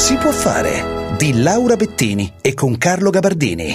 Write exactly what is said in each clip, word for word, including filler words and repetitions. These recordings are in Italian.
Si può fare di Laura Bettini e con Carlo Gabardini.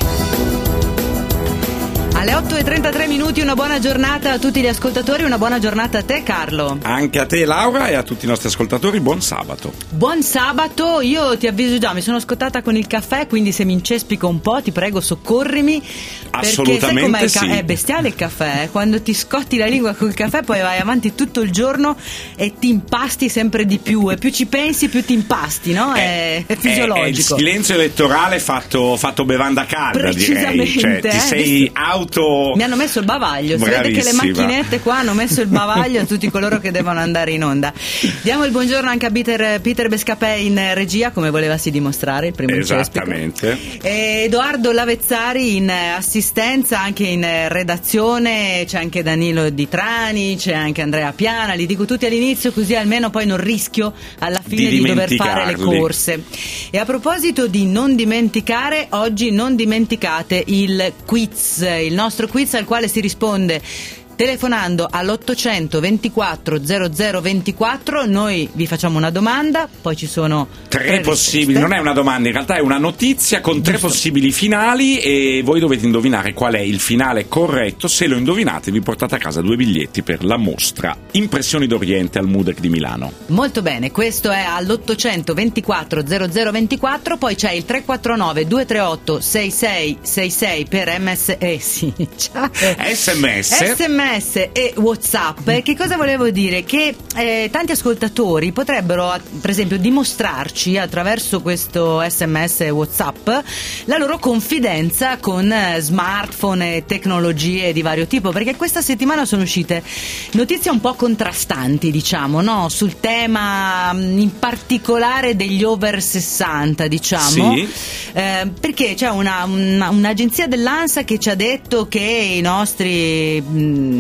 Alle otto e trentatré minuti, una buona giornata a tutti gli ascoltatori, una buona giornata a te Carlo. Anche a te Laura e a tutti i nostri ascoltatori, buon sabato. Buon sabato, io ti avviso già, mi sono scottata con il caffè, quindi se mi incespico un po' ti prego soccorrimi. Assolutamente perché sai com'è, sì. È bestiale il caffè, eh? Quando ti scotti la lingua col caffè poi vai avanti tutto il giorno e ti impasti sempre di più, e più ci pensi più ti impasti, no? È, è fisiologico. È il silenzio elettorale fatto, fatto bevanda calda, direi. Cioè, ti eh? sei auto... Mi hanno messo il bavaglio, si vede che le macchinette qua hanno messo il bavaglio a tutti coloro che devono andare in onda. Diamo il buongiorno anche a Peter, Peter Bescapè in regia, come volevasi dimostrare il primo Esattamente. e Edoardo Lavezzari in assistenza, anche in redazione c'è anche Danilo Di Trani, c'è anche Andrea Piana, li dico tutti all'inizio così almeno poi non rischio alla fine di, di dover fare le corse. E a proposito di non dimenticare, oggi non dimenticate il quiz, il nostro quiz al quale si risponde telefonando all'ottocento ventiquattro zero zero ventiquattro. Noi vi facciamo una domanda, poi ci sono tre, tre possibili, risposte. Non è una domanda, in realtà è una notizia con tre Giusto. possibili finali e voi dovete indovinare qual è il finale corretto. Se lo indovinate vi portate a casa due biglietti per la mostra Impressioni d'Oriente al Mudec di Milano. Molto bene, questo è all'ottocento ventiquattro zero zero ventiquattro, poi c'è il tre quattro nove due tre otto sei sei sei sei per M S eh sì, ciao. S M S S M S e WhatsApp. Che cosa volevo dire? Che eh, tanti ascoltatori potrebbero, per esempio, dimostrarci attraverso questo S M S e WhatsApp la loro confidenza con eh, smartphone e tecnologie di vario tipo, perché questa settimana sono uscite notizie un po' contrastanti, diciamo, no? Sul tema in particolare degli over sessanta, diciamo. Sì. Eh, perché c'è una, una, un'agenzia dell'ANSA che ci ha detto che i nostri mh,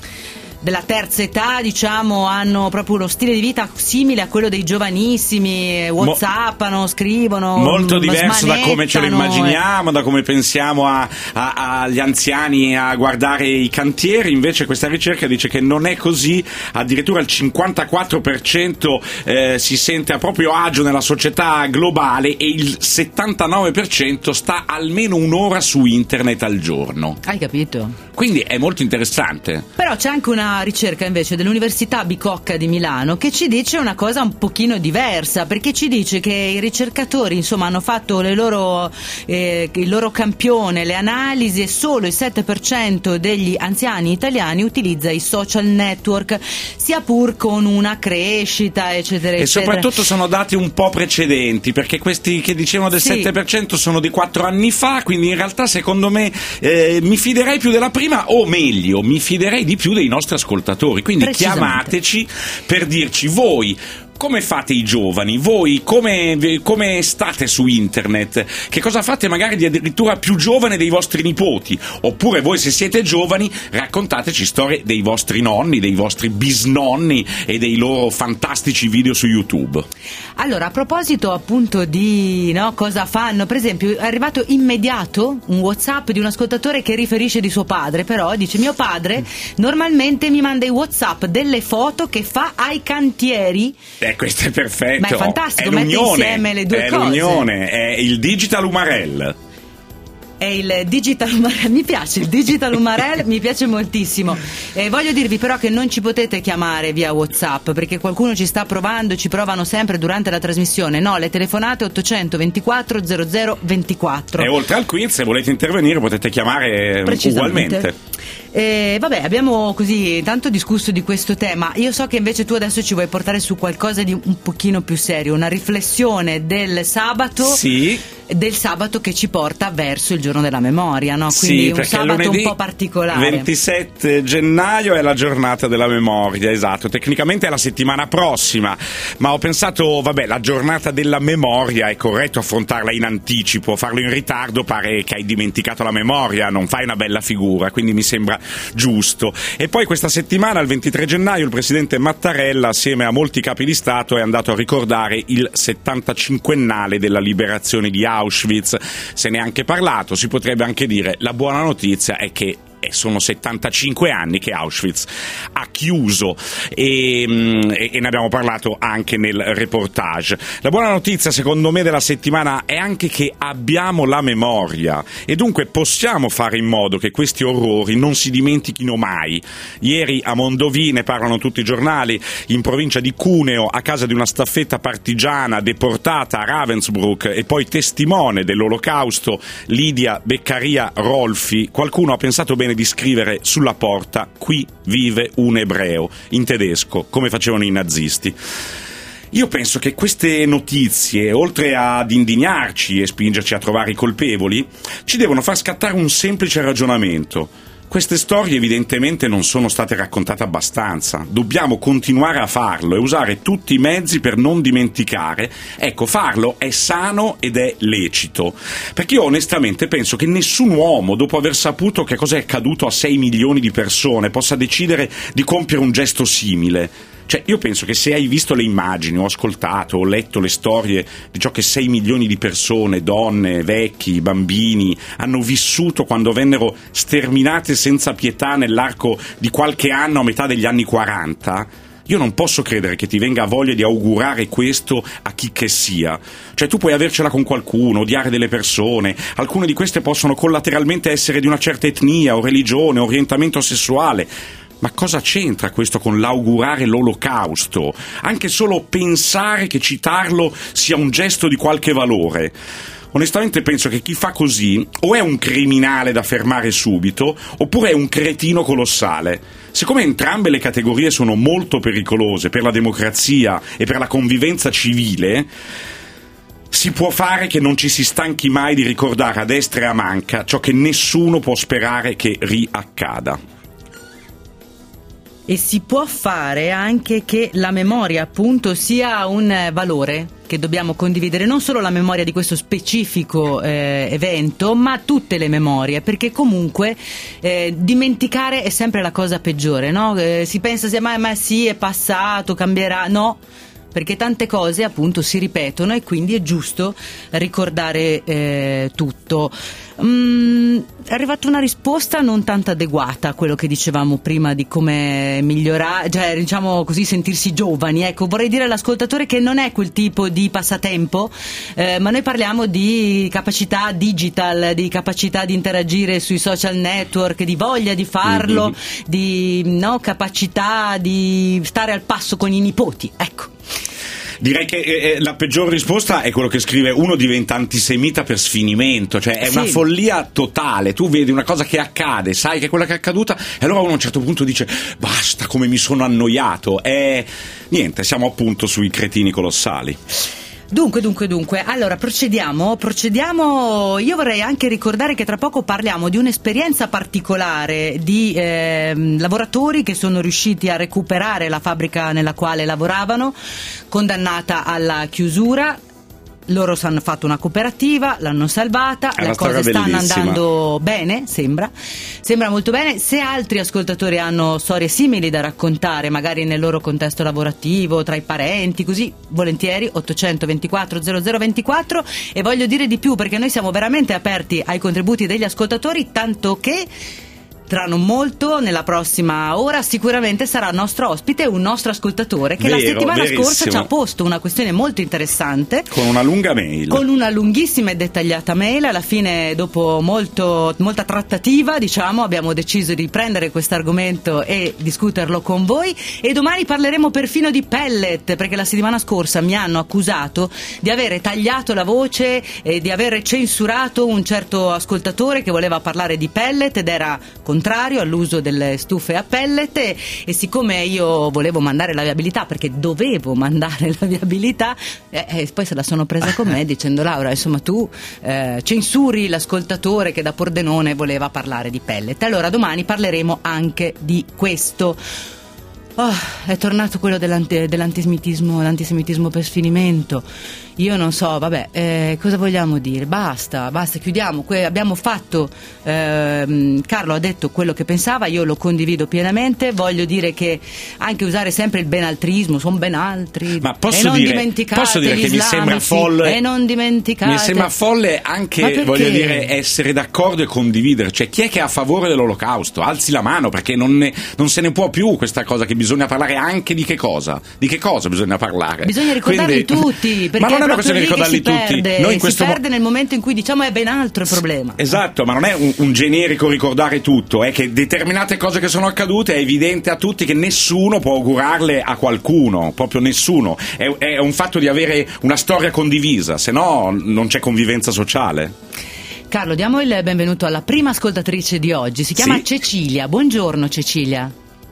della terza età, diciamo, hanno proprio uno stile di vita simile a quello dei giovanissimi, whatsappano, scrivono, molto diverso da come ce lo immaginiamo, e... da come pensiamo a, a, agli anziani a guardare i cantieri. Invece questa ricerca dice che non è così, addirittura il cinquantaquattro per cento eh, si sente a proprio agio nella società globale e il settantanove per cento sta almeno un'ora su internet al giorno. Hai capito? Quindi è molto interessante. Però c'è anche una ricerca invece dell'Università Bicocca di Milano che ci dice una cosa un pochino diversa, perché ci dice che i ricercatori, insomma, hanno fatto le loro, eh, il loro campione, le analisi, e solo il sette per cento degli anziani italiani utilizza i social network, sia pur con una crescita, eccetera, e eccetera. soprattutto sono dati un po' precedenti, perché questi che dicevano del sì. sette per cento sono di quattro anni fa, quindi in realtà secondo me eh, mi fiderei più della prima, o meglio mi fiderei di più dei nostri ascoltatori, quindi chiamateci per dirci voi come fate i giovani, voi come, come state su internet, che cosa fate magari di addirittura più giovane dei vostri nipoti, oppure voi se siete giovani raccontateci storie dei vostri nonni, dei vostri bisnonni e dei loro fantastici video su YouTube. Allora, a proposito appunto di no, cosa fanno, per esempio è arrivato immediato un WhatsApp di un ascoltatore che riferisce di suo padre, però dice: mio padre normalmente mi manda i WhatsApp delle foto che fa ai cantieri. Eh, questo è perfetto. Ma è fantastico, è mette l'unione, insieme le due è cose. l'unione, è il digital umarell. È il digital umarell, mi piace il digital umarell, mi piace moltissimo. E voglio dirvi però che non ci potete chiamare via WhatsApp, perché qualcuno ci sta provando, ci provano sempre durante la trasmissione. No, le telefonate ottocento ventiquattro zero zero ventiquattro. E oltre al quiz, se volete intervenire potete chiamare ugualmente. Eh, vabbè, abbiamo così tanto discusso di questo tema. Io so che invece tu adesso ci vuoi portare su qualcosa di un pochino più serio, una riflessione del sabato. Sì. Del sabato che ci porta verso il giorno della memoria, no? Quindi sì, un sabato un po' particolare. ventisette gennaio è la giornata della memoria, esatto. Tecnicamente è la settimana prossima, ma ho pensato, vabbè, la giornata della memoria è corretto affrontarla in anticipo, farlo in ritardo pare che hai dimenticato la memoria, non fai una bella figura, quindi mi sembra giusto. E poi questa settimana, il ventitré gennaio, il presidente Mattarella, assieme a molti capi di Stato, è andato a ricordare il settantacinquennale della liberazione di Auschwitz. Se ne è anche parlato, si potrebbe anche dire la buona notizia è che eh, sono settantacinque anni che Auschwitz ha chiuso e, e ne abbiamo parlato anche nel reportage. La buona notizia secondo me della settimana è anche che abbiamo la memoria e dunque possiamo fare in modo che questi orrori non si dimentichino mai. Ieri a Mondovì, ne parlano tutti i giornali, in provincia di Cuneo, a casa di una staffetta partigiana deportata a Ravensbrück e poi testimone dell'olocausto, Lidia Beccaria Rolfi, qualcuno ha pensato bene di scrivere sulla porta: qui vive un ebreo, in tedesco, come facevano i nazisti. Io penso che queste notizie, oltre ad indignarci e spingerci a trovare i colpevoli, ci devono far scattare un semplice ragionamento. Queste storie evidentemente non sono state raccontate abbastanza. Dobbiamo continuare a farlo e usare tutti i mezzi per non dimenticare. Ecco, farlo è sano ed è lecito. Perché io onestamente penso che nessun uomo, dopo aver saputo che cosa è accaduto a sei milioni di persone, possa decidere di compiere un gesto simile. Cioè, io penso che se hai visto le immagini, o ascoltato, o letto le storie di ciò che sei milioni di persone, donne, vecchi, bambini, hanno vissuto quando vennero sterminate senza pietà nell'arco di qualche anno a metà degli anni quaranta, io non posso credere che ti venga voglia di augurare questo a chi che sia. Cioè, tu puoi avercela con qualcuno, odiare delle persone, alcune di queste possono collateralmente essere di una certa etnia o religione, orientamento sessuale. Ma cosa c'entra questo con l'augurare l'olocausto? Anche solo pensare che citarlo sia un gesto di qualche valore. Onestamente penso che chi fa così o è un criminale da fermare subito, oppure è un cretino colossale. Siccome entrambe le categorie sono molto pericolose per la democrazia e per la convivenza civile, si può fare che non ci si stanchi mai di ricordare a destra e a manca ciò che nessuno può sperare che riaccada. E si può fare anche che la memoria appunto sia un valore che dobbiamo condividere, non solo la memoria di questo specifico eh, evento, ma tutte le memorie, perché comunque eh, dimenticare è sempre la cosa peggiore, no? Eh, si pensa sia ma, ma sì, è passato, cambierà, no, perché tante cose appunto si ripetono e quindi è giusto ricordare eh, tutto. Mm, è arrivata una risposta non tanto adeguata a quello che dicevamo prima di come migliorare, cioè diciamo così, sentirsi giovani. Ecco, vorrei dire all'ascoltatore che non è quel tipo di passatempo, eh, ma noi parliamo di capacità digital, di capacità di interagire sui social network, di voglia di farlo, mm-hmm. di no, capacità di stare al passo con i nipoti, ecco. Direi che eh, la peggior risposta è quello che scrive: uno diventa antisemita per sfinimento, cioè è sì. Una follia totale. Tu vedi una cosa che accade, sai che è quella che è accaduta, e allora uno a un certo punto dice basta, come mi sono annoiato. E niente, siamo appunto sui cretini colossali. Dunque, dunque, dunque, allora procediamo, procediamo. Io vorrei anche ricordare che tra poco parliamo di un'esperienza particolare di eh, lavoratori che sono riusciti a recuperare la fabbrica nella quale lavoravano, condannata alla chiusura. Loro hanno fatto una cooperativa, l'hanno salvata, le cose stanno andando bene, sembra, sembra molto bene. Se altri ascoltatori hanno storie simili da raccontare, magari nel loro contesto lavorativo, tra i parenti, così, volentieri, ottocentoventiquattro zero zero ventiquattro. E voglio dire di più, perché noi siamo veramente aperti ai contributi degli ascoltatori, tanto che tra non molto, nella prossima ora, sicuramente sarà nostro ospite un nostro ascoltatore che Vero, la settimana verissimo. scorsa ci ha posto una questione molto interessante con una lunga mail, con una lunghissima e dettagliata mail. Alla fine, dopo molto, molta trattativa, diciamo, abbiamo deciso di prendere questo argomento e discuterlo con voi. E domani parleremo perfino di pellet, perché la settimana scorsa mi hanno accusato di avere tagliato la voce e di aver censurato un certo ascoltatore che voleva parlare di pellet ed era contrario all'uso delle stufe a pellet, e, e siccome io volevo mandare la viabilità, perché dovevo mandare la viabilità, eh, eh, poi se la sono presa con me dicendo: Laura, insomma, tu eh, censuri l'ascoltatore che da Pordenone voleva parlare di pellet. Allora domani parleremo anche di questo. Oh, è tornato quello dell'anti- dell'antisemitismo, l'antisemitismo per sfinimento. Io non so, vabbè, eh, cosa vogliamo dire? Basta, basta, chiudiamo. Que- abbiamo fatto, ehm, Carlo ha detto quello che pensava, io lo condivido pienamente. Voglio dire che anche usare sempre il benaltrismo, sono ben altri. Ma posso e non dire, dimenticate posso dire che mi sembra folle. E non dimenticate. Mi sembra folle anche, voglio dire, essere d'accordo e condividere. Cioè, chi è che è a favore dell'olocausto? Alzi la mano, perché non, ne, non se ne può più questa cosa che bisogna parlare anche di che cosa? Di che cosa bisogna parlare? Bisogna ricordarli Quindi, tutti, perché ma non è è una questione di ricordarli tutti. Perde, Noi in questo si perde mo- nel momento in cui diciamo è ben altro il problema. Esatto, ma non è un, un generico ricordare tutto, è che determinate cose che sono accadute è evidente a tutti che nessuno può augurarle a qualcuno, proprio nessuno. È, è un fatto di avere una storia condivisa, se no non c'è convivenza sociale. Carlo, diamo il benvenuto alla prima ascoltatrice di oggi, si chiama sì? Cecilia. Buongiorno Cecilia.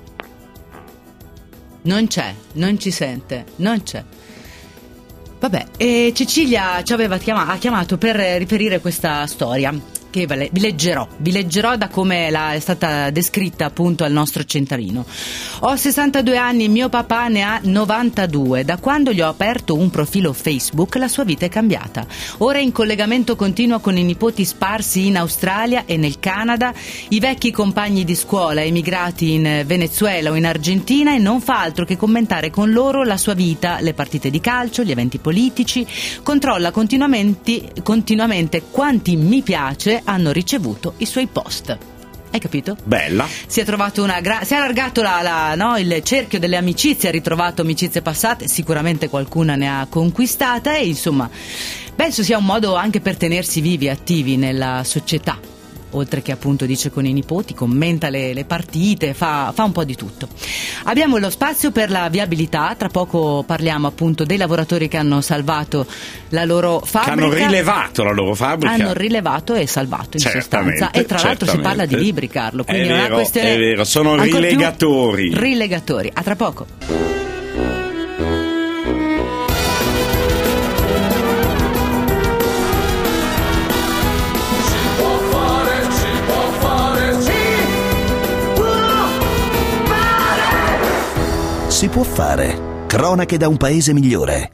Non c'è, non ci sente, non c'è. Vabbè, e Cecilia ci aveva chiama- ha chiamato per riferire questa storia che vi leggerò, vi leggerò da come è stata descritta appunto al nostro centralino. Ho sessantadue anni, mio papà ne ha novantadue. Da quando gli ho aperto un profilo Facebook la sua vita è cambiata. Ora è in collegamento continuo con i nipoti sparsi in Australia e nel Canada, i vecchi compagni di scuola emigrati in Venezuela o in Argentina, e non fa altro che commentare con loro la sua vita, le partite di calcio, gli eventi politici, controlla continuamente, continuamente quanti mi piace hanno ricevuto i suoi post. Hai capito? Bella. Si è trovato una gra- si è allargato la, la, no, il cerchio delle amicizie, ha ritrovato amicizie passate, sicuramente qualcuna ne ha conquistate, e insomma penso sia un modo anche per tenersi vivi, attivi nella società. Oltre che appunto dice con i nipoti, commenta le, le partite, fa, fa un po' di tutto. Abbiamo lo spazio per la viabilità, tra poco parliamo appunto dei lavoratori che hanno salvato la loro fabbrica. Che hanno rilevato la loro fabbrica. Hanno rilevato e salvato in sostanza. E tra l'altro si parla di libri, Carlo, quindi è è vero, una questione. È vero, sono rilegatori. Rilegatori, a tra poco. Si può fare. Cronache da un paese migliore.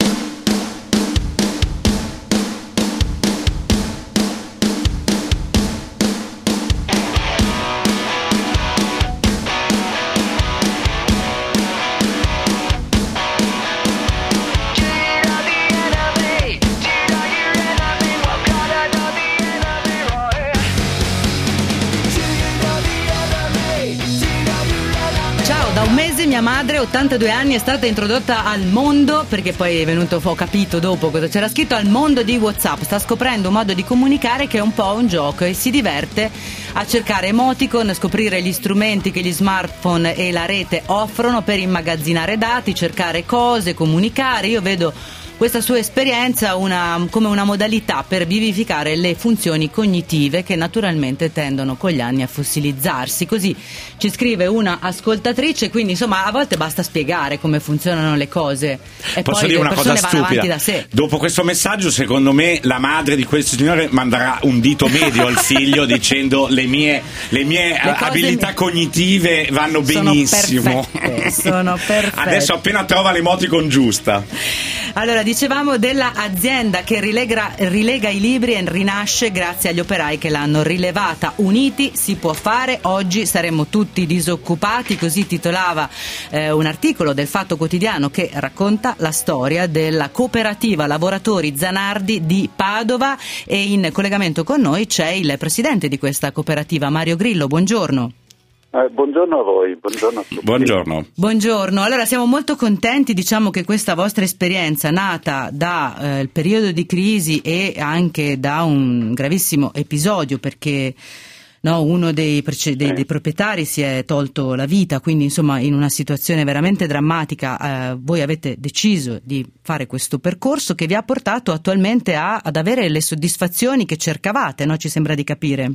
Mia madre, ottantadue anni, è stata introdotta al mondo, perché poi è venuto, ho capito dopo cosa c'era scritto, al mondo di WhatsApp. Sta scoprendo un modo di comunicare che è un po' un gioco e si diverte a cercare emoticon, scoprire gli strumenti che gli smartphone e la rete offrono per immagazzinare dati, cercare cose, comunicare. Io vedo questa sua esperienza una, come una modalità per vivificare le funzioni cognitive che naturalmente tendono con gli anni a fossilizzarsi. Così ci scrive una ascoltatrice, quindi insomma a volte basta spiegare come funzionano le cose e posso poi dire le una cosa persone vanno stupida avanti da sé. Dopo questo messaggio secondo me la madre di questo signore manderà un dito medio al figlio dicendo le mie, le mie le abilità mi... cognitive vanno sono benissimo perfette, sono perfette. Adesso appena trova l'emoticon giusta. Allora, dicevamo dell'azienda che rilega, rilega i libri e rinasce grazie agli operai che l'hanno rilevata. Uniti si può fare, oggi saremmo tutti disoccupati, così titolava eh, un articolo del Fatto Quotidiano che racconta la storia della cooperativa lavoratori Zanardi di Padova, e in collegamento con noi c'è il presidente di questa cooperativa, Mario Grillo. Buongiorno. Eh, buongiorno a voi, buongiorno a tutti. Buongiorno. Buongiorno, allora siamo molto contenti, diciamo che questa vostra esperienza nata dal eh, periodo di crisi e anche da un gravissimo episodio, perché no, uno dei, prece- dei, dei proprietari si è tolto la vita, quindi insomma in una situazione veramente drammatica eh, voi avete deciso di fare questo percorso che vi ha portato attualmente a, ad avere le soddisfazioni che cercavate, no? Ci sembra di capire.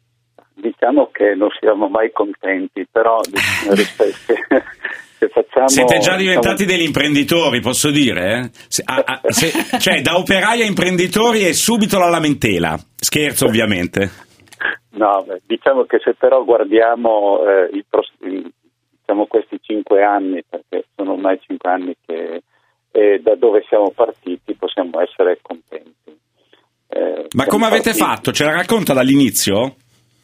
Diciamo che non siamo mai contenti, però se, se facciamo... Siete già diventati diciamo... degli imprenditori, posso dire? Eh? Se, a, a, se, cioè, da operai a imprenditori è subito la lamentela. Scherzo, ovviamente. No, beh, diciamo che se però guardiamo eh, il, diciamo questi cinque anni, perché sono ormai cinque anni che eh, da dove siamo partiti possiamo essere contenti. Eh, Ma come avete partiti... fatto? Ce la racconta dall'inizio?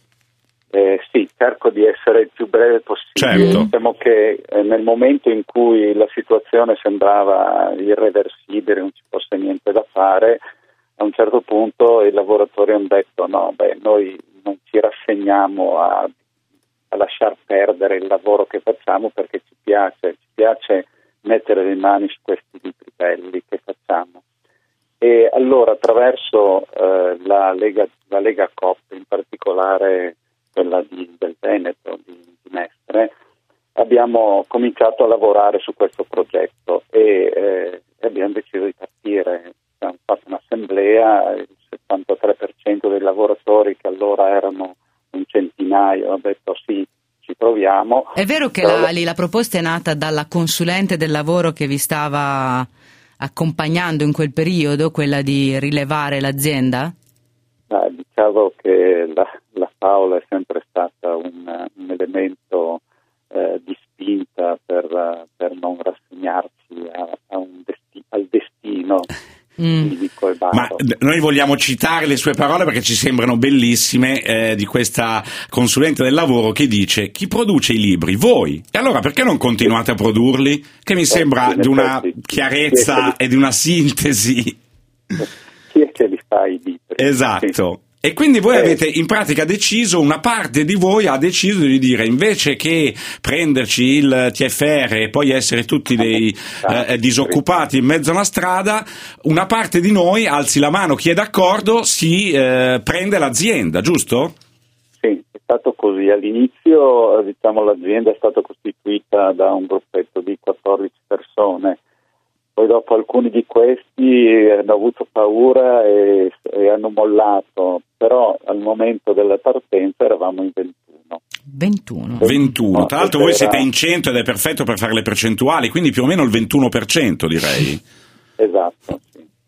Eh, sì, cerco di essere il più breve possibile. Certo. Diciamo che eh, nel momento in cui la situazione sembrava irreversibile, non ci fosse niente da fare, a un certo punto i lavoratori hanno detto no, beh, noi non ci rassegniamo a, a lasciar perdere il lavoro che facciamo perché ci piace, ci piace mettere le mani su questi libri belli che facciamo. E allora attraverso eh, la Lega, la Lega Coop, in particolare quella di, del Veneto, di, di Mestre, abbiamo cominciato a lavorare su questo progetto e eh, abbiamo deciso di partire. Abbiamo fatto un'assemblea, il settantatré per cento dei lavoratori, che allora erano un centinaio, hanno detto sì, ci proviamo. È vero che la, lì la proposta è nata dalla consulente del lavoro che vi stava accompagnando in quel periodo, quella di rilevare l'azienda? Ah, diciamo che la, la Paola è sempre stata un, un elemento eh, di spinta per, per non rassegnarci a, a un desti- al destino. Mm. Ma noi vogliamo citare le sue parole perché ci sembrano bellissime, eh, di questa consulente del lavoro che dice: chi produce i libri? Voi. E allora perché non continuate a produrli? Che mi sembra di una chiarezza e di una sintesi. Chi è che li fa i libri? Esatto. E quindi voi avete in pratica deciso, una parte di voi ha deciso di dire, invece che prenderci il T F R e poi essere tutti dei eh, disoccupati in mezzo alla strada, una parte di noi, alzi la mano chi è d'accordo, si eh, prende l'azienda, giusto? Sì, è stato così. All'inizio, diciamo, l'azienda è stata costituita da un gruppetto di quattordici persone. Poi dopo alcuni di questi hanno avuto paura e, e hanno mollato, però al momento della partenza eravamo in ventuno. ventuno. ventuno. Tra l'altro voi era... siete in cento ed è perfetto per fare le percentuali, quindi più o meno il ventuno per cento direi. Esatto,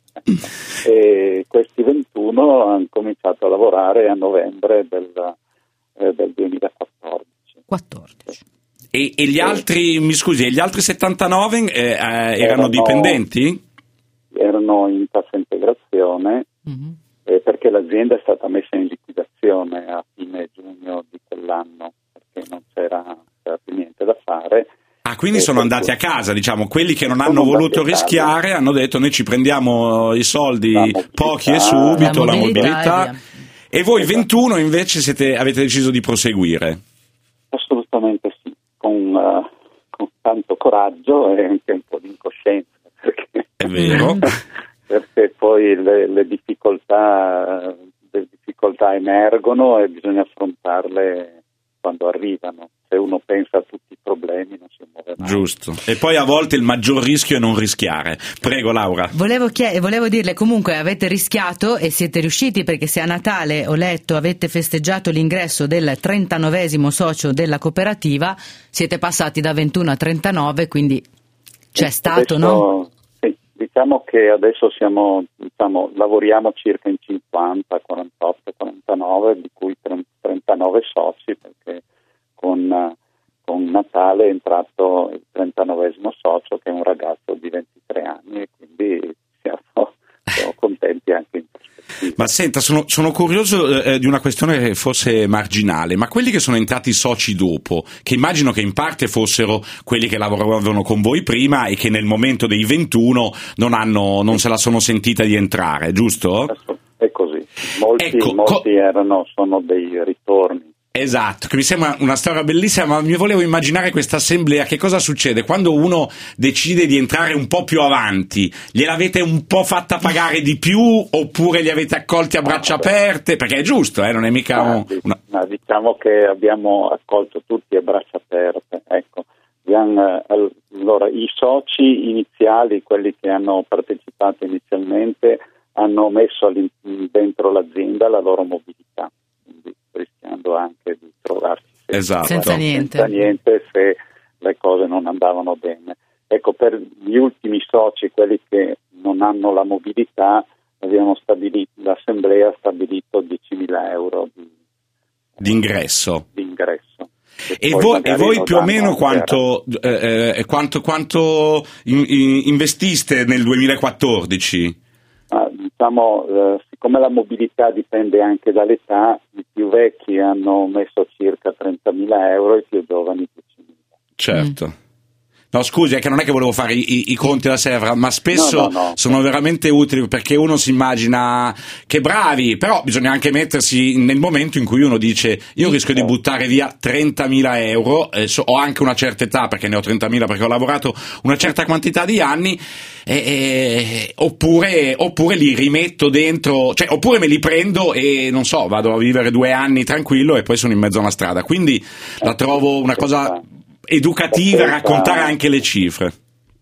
sì. E questi ventuno hanno cominciato a lavorare a novembre del, eh, del duemilaquattordici. quattordici. E, e gli altri, mi scusi, e gli altri settantanove eh, eh, erano, erano dipendenti? Erano in cassa integrazione, mm-hmm. eh, perché l'azienda è stata messa in liquidazione a fine giugno di quell'anno, perché non c'era, c'era più niente da fare. Ah, quindi sono andati a casa, diciamo, quelli che non hanno voluto rischiare hanno detto noi ci prendiamo i soldi pochi e subito, la mobilità, la mobilità. E voi esatto. ventuno invece siete, avete deciso di proseguire? Assolutamente sì. Con, uh, con tanto coraggio e anche un po' di incoscienza, perché, è vero, perché poi le, le difficoltà le difficoltà emergono e bisogna affrontarle quando arrivano. Se uno pensa a tutti i problemi non si muove mai. Giusto. E poi a volte il maggior rischio è non rischiare. Prego Laura. Volevo, chied- volevo dirle comunque avete rischiato e siete riusciti, perché se a Natale ho letto avete festeggiato l'ingresso del trentanovesimo socio della cooperativa, siete passati da ventuno a trentanove, quindi c'è e stato, adesso, no? Sì, diciamo che adesso siamo, diciamo, lavoriamo circa in cinquanta, quarantotto, quarantanove, di cui trentanove soci, perché con, con Natale è entrato il trentanovesimo socio, che è un ragazzo di ventitré anni, e quindi siamo, siamo contenti anche in prospettiva. Ma senta, sono, sono curioso eh, di una questione forse marginale, ma quelli che sono entrati soci dopo, che immagino che in parte fossero quelli che lavoravano con voi prima e che nel momento dei ventuno non, hanno, non se la sono sentita di entrare, giusto? È così, molti, ecco, molti co- erano, sono dei ritorni. Esatto, che mi sembra una storia bellissima, ma mi volevo immaginare questa assemblea. Che cosa succede quando uno decide di entrare un po' più avanti? Gliel'avete un po' fatta pagare di più oppure li avete accolti a braccia ah, aperte? Perché è giusto, eh? Non è mica ma, un... una... ma diciamo che abbiamo accolto tutti a braccia aperte, ecco. Allora, i soci iniziali, quelli che hanno partecipato inizialmente, hanno messo dentro l'azienda la loro mobilità, quindi rischiando anche di trovarsi esatto. senza, niente. senza niente se le cose non andavano bene. Ecco, per gli ultimi soci, quelli che non hanno la mobilità, abbiamo stabilito, l'assemblea ha stabilito diecimila euro di, di ingresso. Di ingresso. E voi, e voi più o meno quanto, eh, eh, quanto, quanto in, in, investiste nel duemilaquattordici? Ah, diciamo, eh, siccome la mobilità dipende anche dall'età, i più vecchi hanno messo circa trentamila euro e i più giovani diecimila. Certo. Mm. No, scusi, è che non è che volevo fare i, i, i conti alla serra, ma spesso no, no, no. sono veramente utili, perché uno si immagina che bravi, però bisogna anche mettersi nel momento in cui uno dice io rischio di buttare via trentamila euro, eh, so, ho anche una certa età, perché ne ho trentamila perché ho lavorato una certa quantità di anni, eh, eh, oppure, oppure li rimetto dentro, cioè oppure me li prendo e non so, vado a vivere due anni tranquillo e poi sono in mezzo a una strada, quindi la trovo una cosa educativa, scelta, raccontare anche le cifre.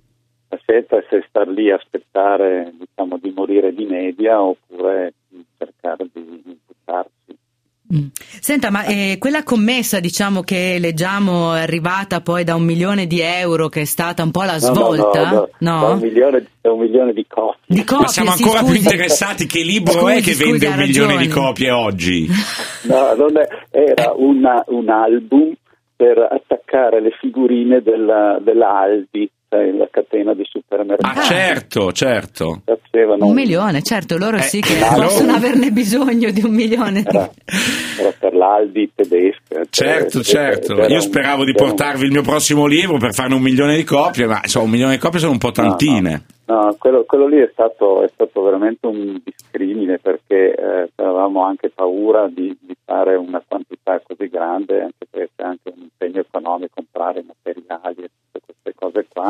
La scelta è se star lì a aspettare, diciamo, di morire di media oppure cercare di buttarsi. Mm. Senta, ma eh, quella commessa, diciamo, che leggiamo è arrivata poi da un milione di euro, che è stata un po' la svolta? No, no, no, no? Da, un milione, da un milione di copie. Di copie, ma siamo sì, ancora scusi. più interessati, che libro scusi, è che scusi, vende un milione ragione. di copie oggi? No, non è, era una, un album per attaccare le figurine della, della Aldi, cioè la catena di supermercati. Ah, certo, certo. Facevano un milione, certo, loro eh, sì che allora... possono averne bisogno di un milione. Era, era per l'Aldi tedesca. Certo, cioè, certo. Io speravo un, di portarvi un... il mio prossimo libro per farne un milione di copie, ma insomma un milione di copie sono un po' tantine. No, no. no quello, quello lì è stato, è stato veramente un discrimine, perché eh, avevamo anche paura di, di fare una quantità così grande, anche perché c'è anche un impegno economico, comprare materiali e tutte queste cose qua,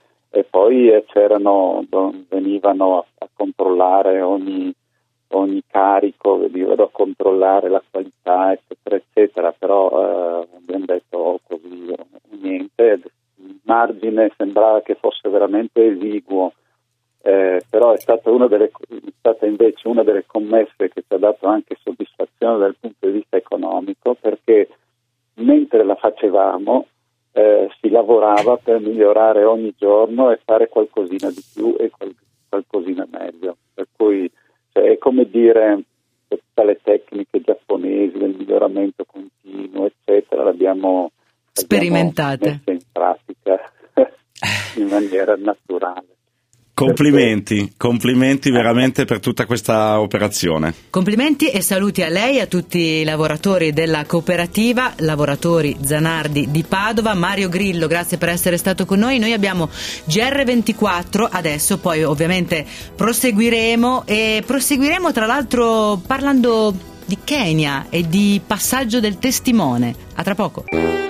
e poi eh, c'erano, venivano a, a controllare ogni, ogni carico, venivano a controllare la qualità, eccetera, eccetera, però eh, abbiamo detto oh, così niente, il margine sembrava che fosse veramente esiguo. Eh, però è stata una delle è stata invece una delle commesse che ci ha dato anche soddisfazione dal punto di vista economico, perché mentre la facevamo eh, si lavorava per migliorare ogni giorno e fare qualcosina di più e qual- qualcosina meglio, per cui cioè, è come dire tutte le tecniche giapponesi del miglioramento continuo eccetera l'abbiamo sperimentate, messe in pratica in maniera naturale. Complimenti, complimenti veramente per tutta questa operazione. Complimenti e saluti a lei e a tutti i lavoratori della cooperativa Lavoratori Zanardi di Padova. Mario Grillo, grazie per essere stato con noi. Noi abbiamo G R ventiquattro adesso, poi ovviamente proseguiremo e proseguiremo tra l'altro parlando di Kenya e di passaggio del testimone. A tra poco.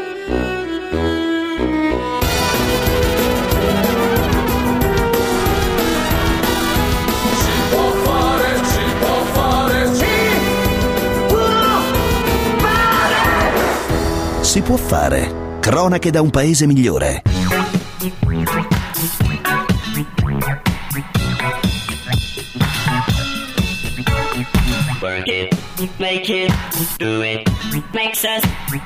Si può fare. Cronache da un paese migliore. Work it, make it, do it, makes us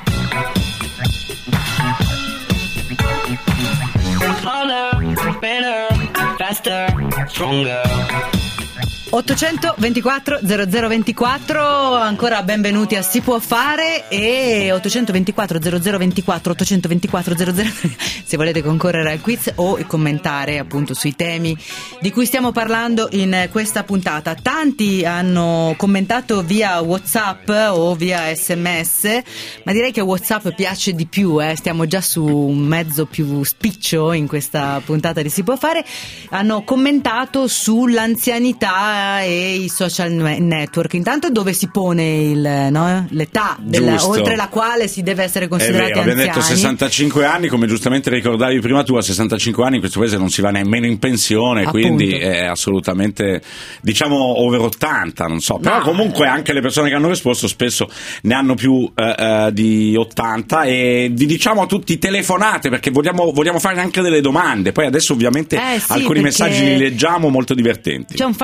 harder, better, faster, stronger. ottocentoventiquattro zero zero ventiquattro, ancora benvenuti a Si può fare, e ottocentoventiquattro zero zero ventiquattro ottocentoventiquattro zero zero se volete concorrere al quiz o commentare appunto sui temi di cui stiamo parlando in questa puntata. Tanti hanno commentato via WhatsApp o via sms, ma direi che WhatsApp piace di più, eh. Stiamo già su un mezzo più spiccio in questa puntata di Si può fare. Hanno commentato sull'anzianità e i social network. Intanto dove si pone il, no? l'età della, oltre la quale si deve essere considerati vero, anziani. abbiamo detto sessantacinque anni, come giustamente ricordavi prima tu, a sessantacinque anni in questo paese non si va nemmeno in pensione, appunto. Quindi è assolutamente, diciamo, over ottanta, non so, però no, comunque eh. anche le persone che hanno risposto spesso ne hanno più eh, eh, di ottanta, e vi diciamo a tutti telefonate, perché vogliamo, vogliamo fare anche delle domande, poi adesso ovviamente eh sì, alcuni messaggi li leggiamo molto divertenti. C'è un falegname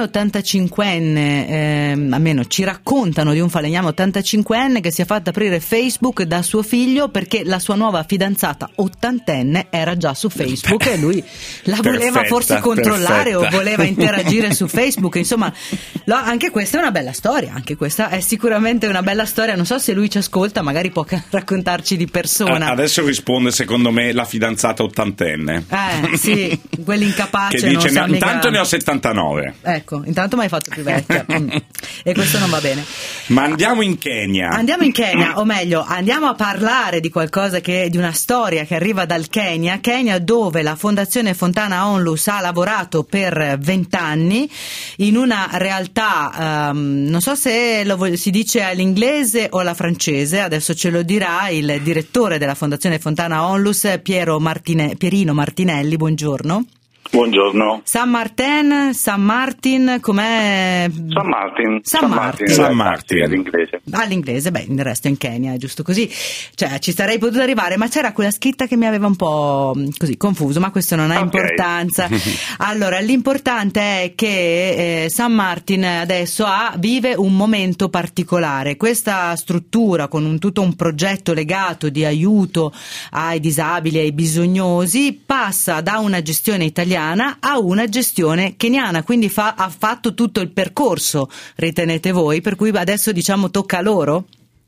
ottantacinquenne, eh, almeno ci raccontano di un falegname ottantacinquenne che si è fatto aprire Facebook da suo figlio perché la sua nuova fidanzata ottantenne era già su Facebook e lui la voleva Perfetta, forse controllare perfetta. o voleva interagire su Facebook. Insomma, lo- anche questa è una bella storia, anche questa è sicuramente una bella storia. Non so se lui ci ascolta, magari può ca- raccontarci di persona. Adesso risponde secondo me la fidanzata ottantenne. Eh sì, quelli incapaci. Che dice, non sa "Ne- intanto mica- ne ho settantanove. Ecco, intanto mi hai fatto più vecchia. Mm. E questo non va bene. Ma andiamo in Kenya. Andiamo in Kenya, o meglio, andiamo a parlare di qualcosa che, di una storia che arriva dal Kenya, Kenya dove la Fondazione Fontana Onlus ha lavorato per vent'anni in una realtà, um, non so se lo voglio, si dice all'inglese o alla francese, adesso ce lo dirà il direttore della Fondazione Fontana Onlus, Piero Martine, Pierino Martinelli, buongiorno. Buongiorno. San Martin, San Martin, com'è? San Martin. San Martin. San Martin. all'inglese. All'inglese, beh, il resto in Kenya, è giusto così. Cioè, ci sarei potuto arrivare, ma c'era quella scritta che mi aveva un po' così confuso, ma questo non ha Ok. importanza. Allora, l'importante è che eh, San Martin adesso ha, vive un momento particolare. Questa struttura con un, tutto un progetto legato di aiuto ai disabili, ai bisognosi, passa da una gestione italiana a una gestione keniana, quindi fa, ha fatto tutto il percorso, ritenete voi, per cui adesso diciamo tocca a loro?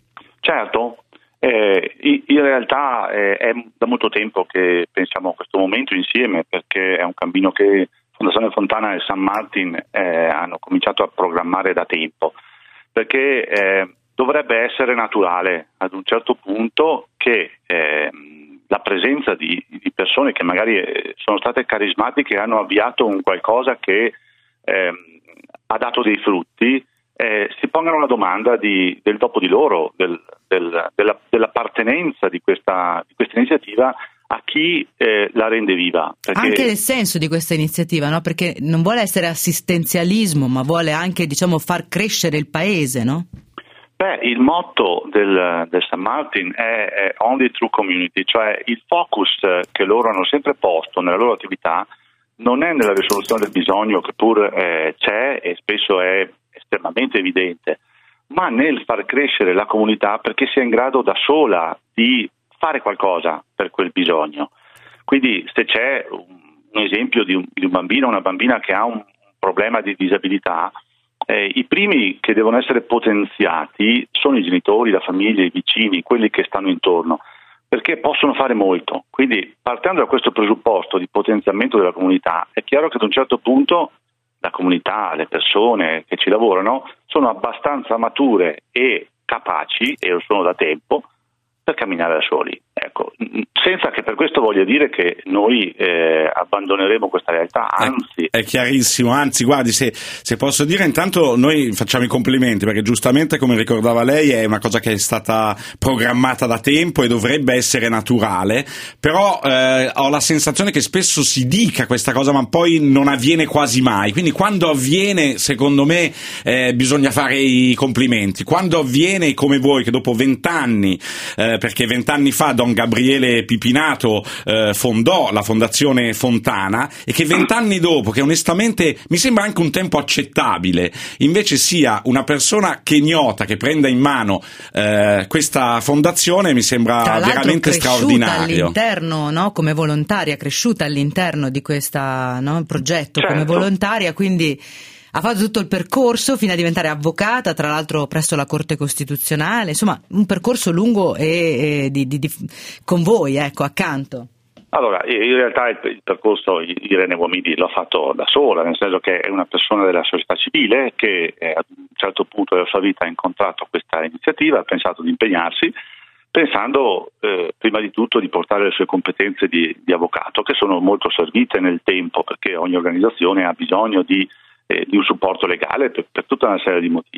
Certo, eh, in realtà eh, è da molto tempo che pensiamo a questo momento insieme, perché è un cammino che Fondazione Fontana e San Martin eh, hanno cominciato a programmare da tempo, perché eh, dovrebbe essere naturale ad un certo punto che eh, la presenza di, di persone che magari sono state carismatiche e hanno avviato un qualcosa che eh, ha dato dei frutti, eh, si pongano la domanda di, del dopo di loro, del, del, della, dell'appartenenza di questa, di questa iniziativa a chi eh, la rende viva. Perché... Anche il senso di questa iniziativa, no? Perché non vuole essere assistenzialismo, ma vuole anche, diciamo, far crescere il paese, no? Beh, il motto del, del San Martin è, è Only True Community, cioè il focus che loro hanno sempre posto nella loro attività non è nella risoluzione del bisogno, che pur eh, c'è e spesso è estremamente evidente, ma nel far crescere la comunità perché sia in grado da sola di fare qualcosa per quel bisogno. Quindi se c'è un, un esempio di un, di un bambino o una bambina che ha un problema di disabilità, Eh, i primi che devono essere potenziati sono i genitori, la famiglia, i vicini, quelli che stanno intorno, perché possono fare molto. Quindi, partendo da questo presupposto di potenziamento della comunità, è chiaro che ad un certo punto la comunità, le persone che ci lavorano sono abbastanza mature e capaci, e lo sono da tempo, per camminare da soli. Ecco, senza che per questo voglia dire che noi eh, abbandoneremo questa realtà, anzi. È, è chiarissimo, anzi, guardi, se, se posso dire, intanto noi facciamo i complimenti, perché giustamente, come ricordava lei, è una cosa che è stata programmata da tempo e dovrebbe essere naturale, però eh, ho la sensazione che spesso si dica questa cosa, ma poi non avviene quasi mai. Quindi quando avviene, secondo me, eh, bisogna fare i complimenti. Quando avviene, come voi, che dopo vent'anni, eh, perché vent'anni fa Don Gabriele Pipinato eh, fondò la Fondazione Fontana, e che vent'anni dopo, che onestamente mi sembra anche un tempo accettabile, invece sia una persona kenyota che prenda in mano eh, questa fondazione, mi sembra Tra l'altro veramente straordinario. All'interno, no, come volontaria, cresciuta all'interno di questo no, progetto, certo, come volontaria, quindi ha fatto tutto il percorso fino a diventare avvocata, tra l'altro presso la Corte Costituzionale, insomma un percorso lungo e, e di, di, di, con voi, ecco, accanto. Allora, in realtà il, il percorso Irene Uomidi l'ha fatto da sola, nel senso che è una persona della società civile che eh, ad un certo punto della sua vita ha incontrato questa iniziativa, ha pensato di impegnarsi, pensando eh, prima di tutto di portare le sue competenze di, di avvocato, che sono molto servite nel tempo, perché ogni organizzazione ha bisogno di Eh, di un supporto legale per, per tutta una serie di motivi.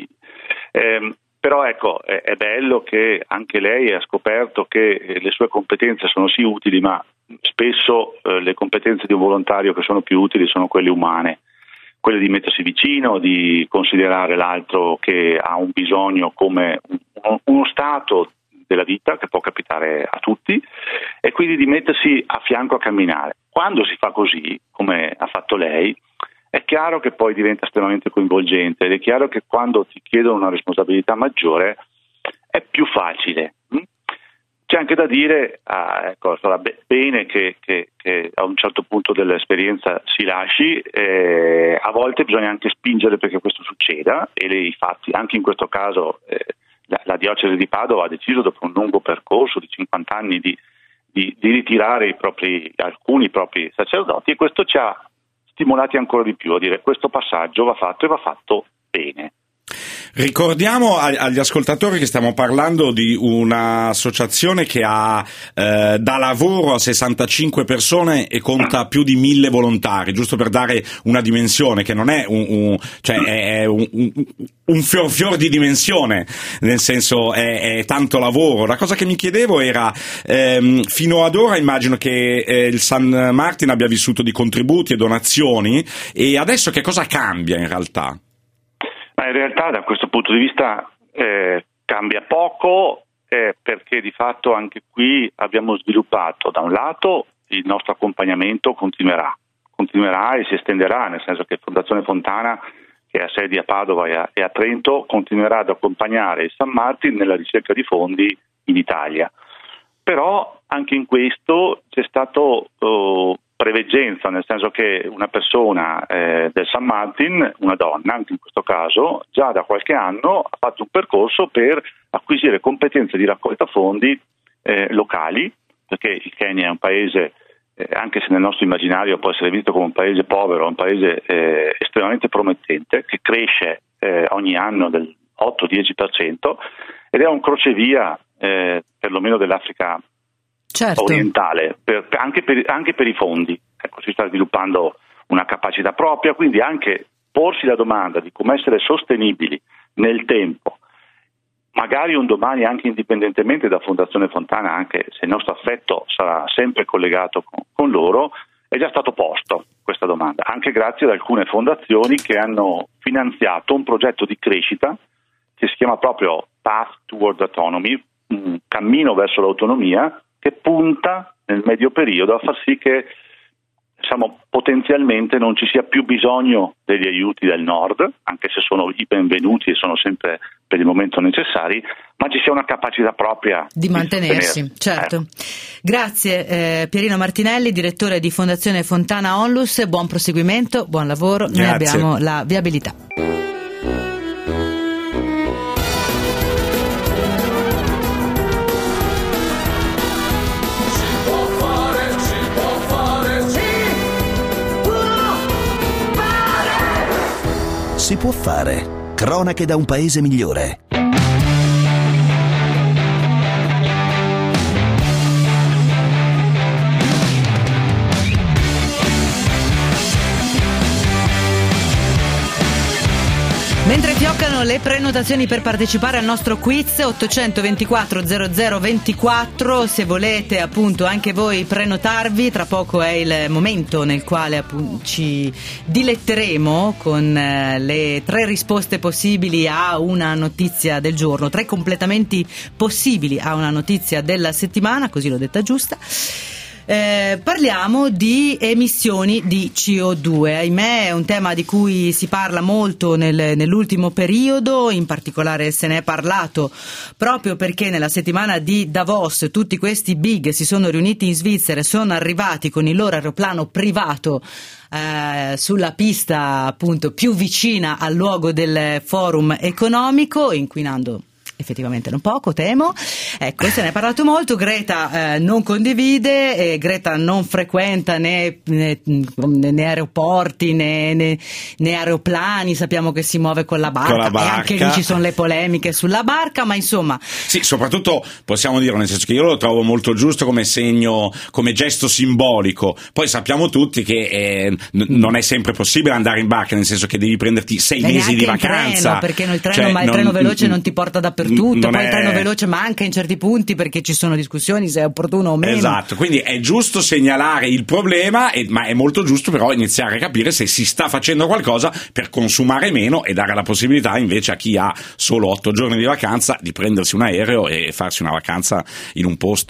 Eh, però ecco, è, è bello che anche lei ha scoperto che eh, le sue competenze sono sì utili, ma spesso eh, le competenze di un volontario che sono più utili sono quelle umane, quelle di mettersi vicino, di considerare l'altro che ha un bisogno come uno, uno stato della vita che può capitare a tutti, e quindi di mettersi a fianco a camminare. Quando si fa così, come ha fatto lei, è chiaro che poi diventa estremamente coinvolgente ed è chiaro che quando ti chiedono una responsabilità maggiore è più facile. C'è anche da dire, ah, ecco, sarà bene che, che, che a un certo punto dell'esperienza si lasci, eh, a volte bisogna anche spingere perché questo succeda e le, i fatti, anche in questo caso eh, la, la diocesi di Padova ha deciso dopo un lungo percorso di cinquanta anni di, di, di ritirare i propri, alcuni propri sacerdoti, e questo ci ha stimolati ancora di più a dire questo passaggio va fatto e va fatto bene. Ricordiamo agli ascoltatori che stiamo parlando di un'associazione che ha eh, dà lavoro a sessantacinque persone e conta più di mille volontari, giusto per dare una dimensione che non è un, un cioè è un, un, un fior fior di dimensione, nel senso è, è tanto lavoro. La cosa che mi chiedevo era ehm, fino ad ora immagino che eh, il San Martin abbia vissuto di contributi e donazioni, e adesso che cosa cambia in realtà? In realtà da questo punto di vista eh, cambia poco eh, perché di fatto anche qui abbiamo sviluppato da un lato il nostro accompagnamento continuerà, continuerà e si estenderà, nel senso che Fondazione Fontana, che ha sedi a Padova e a, e a Trento, continuerà ad accompagnare il San Martin nella ricerca di fondi in Italia. Però anche in questo c'è stato uh, preveggenza, nel senso che una persona eh, del San Martin, una donna anche in questo caso, già da qualche anno ha fatto un percorso per acquisire competenze di raccolta fondi eh, locali, perché il Kenya è un paese, eh, anche se nel nostro immaginario può essere visto come un paese povero, un paese eh, estremamente promettente, che cresce eh, ogni anno del otto dieci per cento ed è un crocevia eh, perlomeno dell'Africa certo. orientale, per, anche, per, anche per i fondi. Ecco, si sta sviluppando una capacità propria, quindi anche porsi la domanda di come essere sostenibili nel tempo, magari un domani anche indipendentemente da Fondazione Fontana, anche se il nostro affetto sarà sempre collegato con, con loro, è già stato posto questa domanda, anche grazie ad alcune fondazioni che hanno finanziato un progetto di crescita che si chiama proprio Path Toward Autonomy, un cammino verso l'autonomia, che punta nel medio periodo a far sì che diciamo, potenzialmente non ci sia più bisogno degli aiuti del nord, anche se sono i benvenuti e sono sempre per il momento necessari, ma ci sia una capacità propria di mantenersi. Di certo. Eh. Grazie eh, Pierino Martinelli, direttore di Fondazione Fontana Onlus, buon proseguimento, buon lavoro. Grazie. Noi abbiamo la viabilità. Si può fare. Cronache da un paese migliore. Mentre fioccano le prenotazioni per partecipare al nostro quiz, ottocentoventiquattro zero zero ventiquattro, se volete appunto anche voi prenotarvi, tra poco è il momento nel quale appunto ci diletteremo con eh, le tre risposte possibili a una notizia del giorno, tre completamenti possibili a una notizia della settimana, così l'ho detta giusta. Eh, parliamo di emissioni di C O due. Ahimè, è un tema di cui si parla molto nel, nell'ultimo periodo, in particolare se ne è parlato proprio perché nella settimana di Davos tutti questi big si sono riuniti in Svizzera e sono arrivati con il loro aeroplano privato eh, sulla pista appunto più vicina al luogo del forum economico, inquinando effettivamente non poco, temo. Ecco, se ne è parlato molto. Greta eh, non condivide, eh, Greta non frequenta né, né, né aeroporti né, né, né aeroplani, sappiamo che si muove con la barca, con la barca. E anche lì ci sono le polemiche sulla barca, ma insomma sì, soprattutto possiamo dire, nel senso che io lo trovo molto giusto come segno, come gesto simbolico. Poi sappiamo tutti che eh, n- non è sempre possibile andare in barca, nel senso che devi prenderti sei Beh, mesi di in vacanza, treno, perché il treno, cioè, ma il non, treno veloce non ti porta dappertutto. Tutto, poi è... il treno veloce manca in certi punti perché ci sono discussioni se è opportuno o meno. Esatto, quindi è giusto segnalare il problema, e, ma è molto giusto però iniziare a capire se si sta facendo qualcosa per consumare meno e dare la possibilità invece a chi ha solo otto giorni di vacanza di prendersi un aereo e farsi una vacanza in un posto.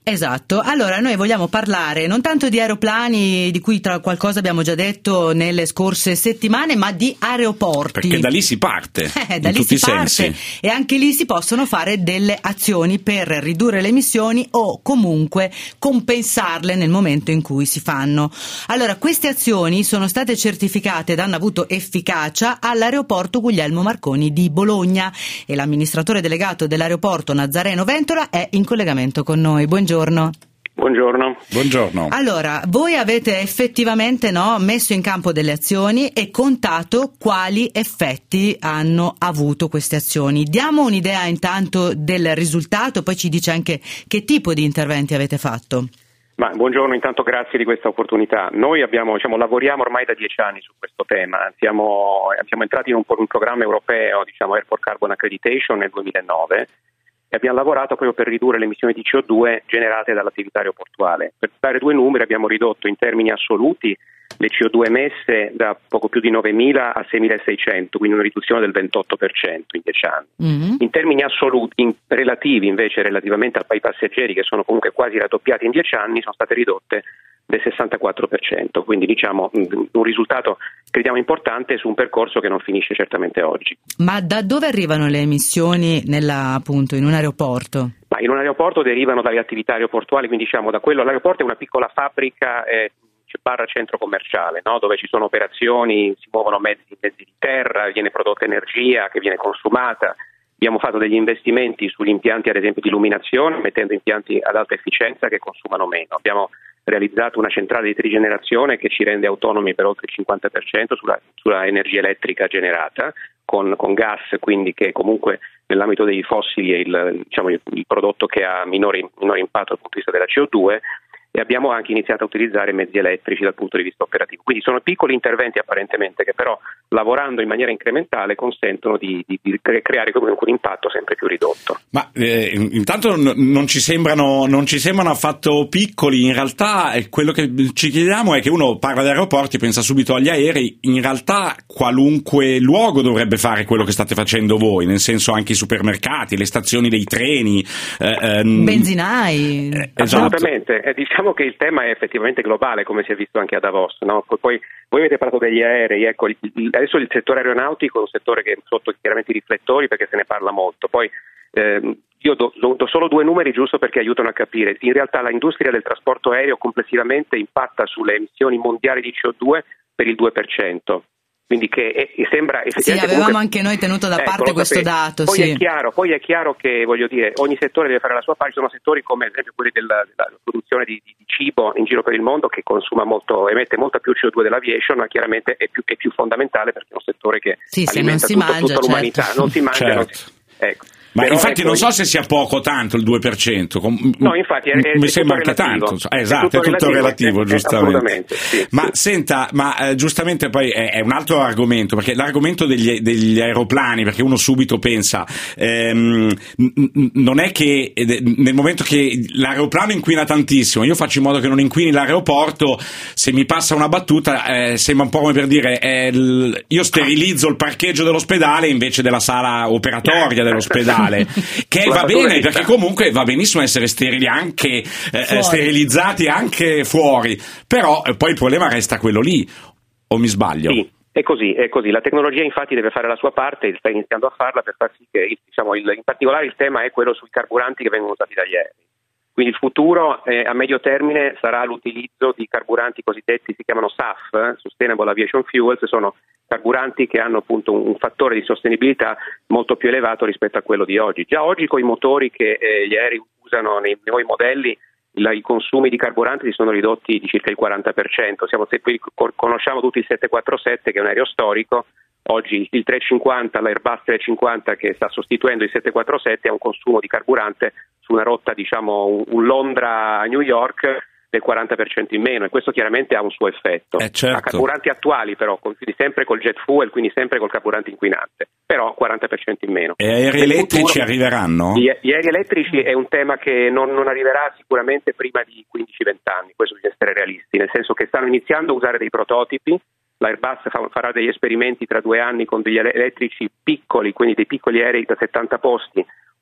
Esatto, allora noi vogliamo parlare non tanto di aeroplani, di cui tra qualcosa abbiamo già detto nelle scorse settimane, ma di aeroporti. Perché da lì si parte, eh, da in lì tutti si i parte sensi. E anche lì si possono fare delle azioni per ridurre le emissioni o comunque compensarle nel momento in cui si fanno. Allora, queste azioni sono state certificate ed hanno avuto efficacia all'aeroporto Guglielmo Marconi di Bologna e l'amministratore delegato dell'aeroporto Nazareno Ventola è in collegamento con noi. Buongiorno. Buongiorno. Buongiorno. Allora, voi avete effettivamente no, messo in campo delle azioni e contato quali effetti hanno avuto queste azioni. Diamo un'idea intanto del risultato, poi ci dice anche che tipo di interventi avete fatto. Ma, buongiorno, intanto grazie di questa opportunità. Noi abbiamo, diciamo, lavoriamo ormai da dieci anni su questo tema. Siamo, siamo entrati in un, un programma europeo, diciamo Airport Carbon Accreditation nel duemilanove. E abbiamo lavorato proprio per ridurre le emissioni di C O due generate dall'attività aeroportuale. Per dare due numeri, abbiamo ridotto in termini assoluti le C O due emesse da poco più di novemila a seimilaseicento, quindi una riduzione del ventotto per cento in dieci anni. Mm-hmm. In termini assoluti, in relativi invece relativamente ai passeggeri, che sono comunque quasi raddoppiati in dieci anni, sono state ridotte del sessantaquattro per cento, quindi diciamo un risultato crediamo importante su un percorso che non finisce certamente oggi. Ma da dove arrivano le emissioni nella, appunto in un aeroporto? Ma in un aeroporto derivano dalle attività aeroportuali, quindi diciamo da quello, l'aeroporto è una piccola fabbrica eh, barra centro commerciale, no? Dove ci sono operazioni, si muovono mezzi, mezzi di terra, viene prodotta energia che viene consumata. Abbiamo fatto degli investimenti sugli impianti, ad esempio, di illuminazione, mettendo impianti ad alta efficienza che consumano meno. Abbiamo realizzato una centrale di trigenerazione che ci rende autonomi per oltre il cinquanta per cento sulla, sulla energia elettrica generata con, con gas, quindi che comunque nell'ambito dei fossili è il, diciamo, il, il prodotto che ha minore, minore impatto dal punto di vista della C O due. E abbiamo anche iniziato a utilizzare mezzi elettrici dal punto di vista operativo. Quindi sono piccoli interventi apparentemente che però, lavorando in maniera incrementale, consentono di, di, di creare comunque un impatto sempre più ridotto. Ma eh, intanto n- non ci sembrano non ci sembrano affatto piccoli. In realtà eh, quello che ci chiediamo è che uno parla di aeroporti, pensa subito agli aerei. In realtà qualunque luogo dovrebbe fare quello che state facendo voi, nel senso anche i supermercati, le stazioni dei treni, eh, ehm, benzinai. Eh, Assolutamente, esatto. eh, diciamo che il tema è effettivamente globale, come si è visto anche a Davos, no? Poi voi avete parlato degli aerei, ecco, il, il, adesso il settore aeronautico è un settore che è sotto chiaramente i riflettori perché se ne parla molto. Poi ehm, io do, do, do solo due numeri giusto perché aiutano a capire. In realtà l'industria del trasporto aereo complessivamente impatta sulle emissioni mondiali di C O due per il due per cento. Quindi che è, sembra effettivamente. Sì, avevamo comunque, anche noi tenuto da ecco, parte questo sapete. dato. Poi, sì. è chiaro, poi è chiaro che, voglio dire, ogni settore deve fare la sua parte. Ci sono settori come ad esempio quelli della, della produzione di, di, di cibo in giro per il mondo che consuma molto, emette molta più C O due dell'aviation, ma chiaramente è più, è più fondamentale perché è un settore che sì, alimenta se tutto, non si mangia, tutta l'umanità. certo. Non si mangia, certo. non si, ecco. Ma Però infatti ecco, non so se sia poco tanto il due per cento. No, infatti è, è, mi è sembra tutto anche relativo. tanto. Eh, esatto, è tutto, è tutto relativo, relativo è, giustamente. Assolutamente, sì, ma sì. senta, ma eh, giustamente poi è, è un altro argomento, perché l'argomento degli, degli aeroplani, perché uno subito pensa, ehm, n- non è che nel momento che l'aeroplano inquina tantissimo, io faccio in modo che non inquini l'aeroporto, se mi passa una battuta eh, sembra un po' come per dire eh, l- io sterilizzo il parcheggio dell'ospedale invece della sala operatoria dell'ospedale, che va bene, perché comunque va benissimo essere sterili anche eh, sterilizzati anche fuori, però eh, poi il problema resta quello lì, o mi sbaglio? Sì, è così, è così. La tecnologia infatti deve fare la sua parte, sta iniziando a farla per far sì che, diciamo, il, in particolare il tema è quello sui carburanti che vengono usati dagli aerei. Quindi il futuro eh, a medio termine sarà l'utilizzo di carburanti cosiddetti, si chiamano S A F, eh, Sustainable Aviation Fuels, sono carburanti che hanno appunto un, un fattore di sostenibilità molto più elevato rispetto a quello di oggi. Già oggi con i motori che eh, gli aerei usano nei nuovi modelli, la, i consumi di carburanti si sono ridotti di circa il quaranta per cento. Siamo, se qui conosciamo tutti il sette quattro sette che è un aereo storico, oggi il trecentocinquanta, l'Airbus trecentocinquanta che sta sostituendo il sette quattro sette ha un consumo di carburante su una rotta, diciamo un, un Londra a New York del quaranta per cento in meno, e questo chiaramente ha un suo effetto. Eh certo. A carburanti attuali però, quindi sempre col jet fuel, quindi sempre col carburante inquinante, però quaranta per cento in meno. E aerei Nel elettrici futuro, arriveranno? Gli, gli aerei elettrici è un tema che non, non arriverà sicuramente prima di quindici venti anni, questo bisogna essere realisti, nel senso che stanno iniziando a usare dei prototipi. L'Airbus fa, farà degli esperimenti tra due anni con degli elettrici piccoli, quindi dei piccoli aerei da settanta posti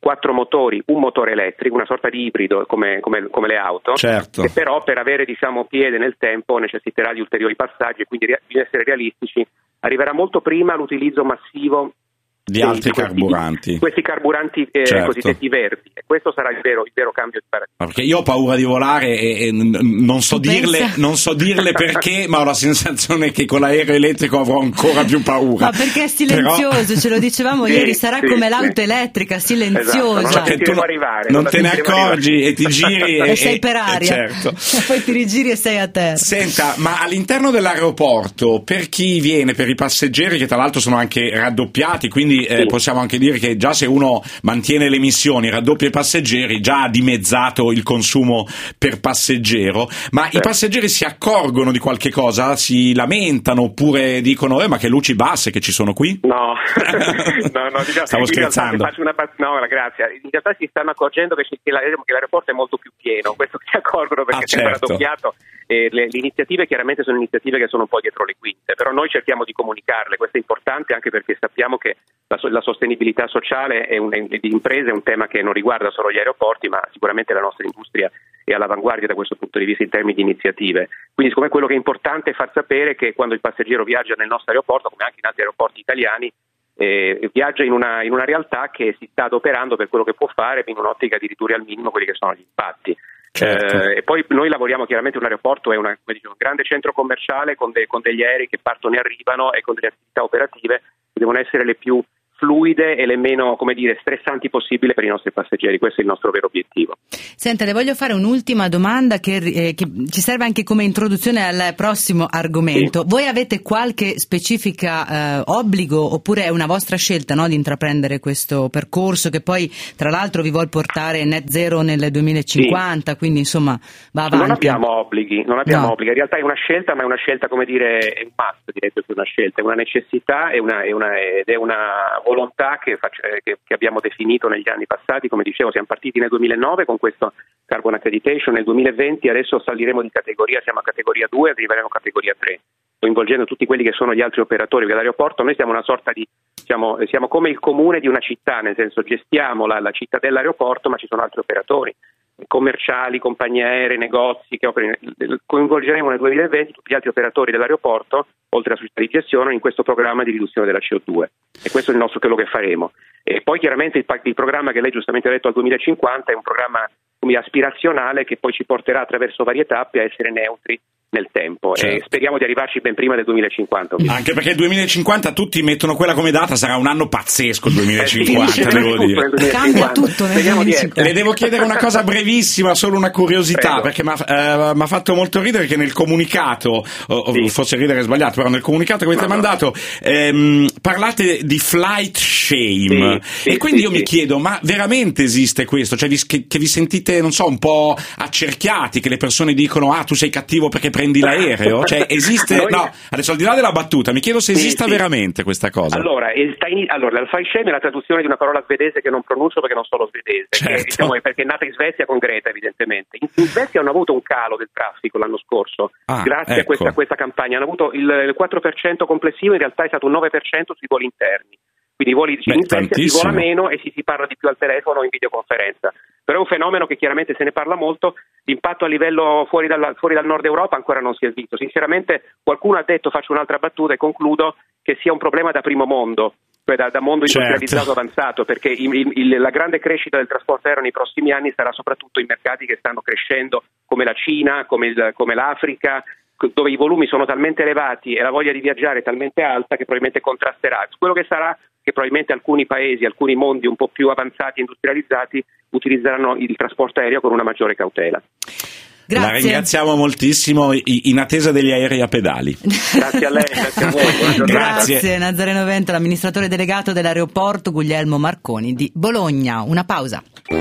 quattro motori, un motore elettrico, una sorta di ibrido come, come, come le auto, certo. che però per avere diciamo piede nel tempo necessiterà di ulteriori passaggi e quindi bisogna essere realistici, arriverà molto prima l'utilizzo massivo di altri questi, carburanti questi carburanti eh, certo. cosiddetti verdi, e questo sarà il vero, il vero cambio di paradigma. Perché io ho paura di volare e, e non so Tu dirle pensa? non so dirle perché, ma ho la sensazione che con l'aereo elettrico avrò ancora più paura. Ma perché è silenzioso, Però... ce lo dicevamo sì, ieri, sarà sì, come sì. l'auto elettrica, silenziosa. Esatto, Cioè, tu arrivare, non non te ne accorgi arrivare. e ti giri e, e, e sei per e- aria, certo. e poi ti rigiri e sei a terra. Senta, ma all'interno dell'aeroporto, per chi viene, per i passeggeri che tra l'altro sono anche raddoppiati, quindi eh, Sì. possiamo anche dire che già se uno mantiene le emissioni, raddoppia i passeggeri, già ha dimezzato il consumo per passeggero, ma i passeggeri si accorgono di qualche cosa? Si lamentano oppure dicono eh, ma che luci basse che ci sono qui? No, no, no, diciamo, Stavo in realtà scherzando. faccio una bat- no, grazie. In realtà si stanno accorgendo che, ci- che l'aer- che l'aeroporto è molto più pieno, questo si accorgono perché Ah, è sempre certo. raddoppiato. E le, le iniziative chiaramente sono iniziative che sono un po' dietro le quinte, però noi cerchiamo di comunicarle, questo è importante anche perché sappiamo che la, so- la sostenibilità sociale è un, è, di imprese è un tema che non riguarda solo gli aeroporti, ma sicuramente la nostra industria è all'avanguardia da questo punto di vista in termini di iniziative. Quindi siccome quello che è importante è far sapere che quando il passeggero viaggia nel nostro aeroporto, come anche in altri aeroporti italiani, eh, viaggia in una, in una realtà che si sta adoperando per quello che può fare in un'ottica di ridurre al minimo quelli che sono gli impatti. Certo. Eh, e poi noi lavoriamo chiaramente, un aeroporto è una, come dicevo, un grande centro commerciale con, de, con degli aerei che partono e arrivano e con delle attività operative che devono essere le più fluide e le meno, come dire, stressanti possibile per i nostri passeggeri. Questo è il nostro vero obiettivo. Senta, le voglio fare un'ultima domanda che, eh, che ci serve anche come introduzione al prossimo argomento. Sì. Voi avete qualche specifica eh, obbligo oppure è una vostra scelta, no, di intraprendere questo percorso che poi tra l'altro vi vuol portare net zero nel duemilacinquanta, sì. Quindi insomma va avanti. Non abbiamo obblighi, non abbiamo No. obblighi, in realtà è una scelta, ma è una scelta, come dire, è un must, direi più che una scelta, è una necessità è una, è una, ed è una volontà che, faccio, che, che abbiamo definito negli anni passati. Come dicevo, siamo partiti nel duemilanove con questo Carbon Accreditation, nel duemilaventi adesso saliremo di categoria, siamo a categoria due, arriveremo a categoria tre, coinvolgendo tutti quelli che sono gli altri operatori dell'aeroporto. Noi siamo una sorta di, siamo, siamo come il comune di una città, nel senso gestiamo la, la città dell'aeroporto, ma ci sono altri operatori commerciali, compagnie aeree, negozi che operano. Coinvolgeremo nel duemilaventi tutti gli altri operatori dell'aeroporto, oltre alla società di gestione, in questo programma di riduzione della C O due, e questo è il nostro, quello che faremo. E poi chiaramente il, il programma che lei giustamente ha detto al duemilacinquanta è un programma come aspirazionale che poi ci porterà attraverso varie tappe a essere neutri nel tempo, certo. E speriamo di arrivarci ben prima del duemilacinquanta. Ovviamente. Anche perché il duemilacinquanta tutti mettono quella come data, sarà un anno pazzesco il duemilacinquanta, Eh sì, devo tutto dire. nel duemilacinquanta. Cambia tutto nel Speriamo di duemilacinquanta. Le devo chiedere una cosa brevissima, solo una curiosità, Prego. perché mi ha fatto molto ridere che nel comunicato, o, Sì. o forse ridere è sbagliato, però nel comunicato che avete No, no. mandato ehm, parlate di flight shame, Sì, e sì, quindi sì, io mi sì. chiedo, ma veramente esiste questo? Cioè vi, che, che vi sentite, non so, un po' accerchiati, che le persone dicono ah tu sei cattivo perché prendi l'aereo? Cioè esiste, Noi- no, adesso al di là della battuta mi chiedo se Sì, esista sì. veramente questa cosa. Allora, il tiny, allora, il flight shame è la traduzione di una parola svedese che non pronuncio perché non sono svedese, Certo. che, diciamo, è perché è nata in Svezia con Greta, evidentemente. In, in Svezia hanno avuto un calo del traffico l'anno scorso, Ah, grazie ecco. a, questa, a questa campagna. Hanno avuto il, il quattro per cento complessivo, in realtà è stato un nove per cento sui voli interni. Quindi i voli Beh, in Svezia si tantissimo. vola meno e si, si parla di più al telefono o in videoconferenza. Però è un fenomeno che chiaramente se ne parla molto, l'impatto a livello fuori, dalla, fuori dal nord Europa ancora non si è visto. Sinceramente qualcuno ha detto, faccio un'altra battuta e concludo, che sia un problema da primo mondo, cioè da, da mondo industrializzato Certo. avanzato, perché il, il, la grande crescita del trasporto aereo nei prossimi anni sarà soprattutto in mercati che stanno crescendo come la Cina, come, il, come l'Africa, dove i volumi sono talmente elevati e la voglia di viaggiare è talmente alta che probabilmente contrasterà. Quello che sarà che probabilmente alcuni paesi, alcuni mondi un po' più avanzati e industrializzati utilizzeranno il trasporto aereo con una maggiore cautela. Grazie. La ringraziamo moltissimo, in attesa degli aerei a pedali. Grazie a lei, grazie a voi. Buona giornata. Grazie. Grazie Nazareno Vento, l'amministratore delegato dell'aeroporto Guglielmo Marconi di Bologna. Una pausa.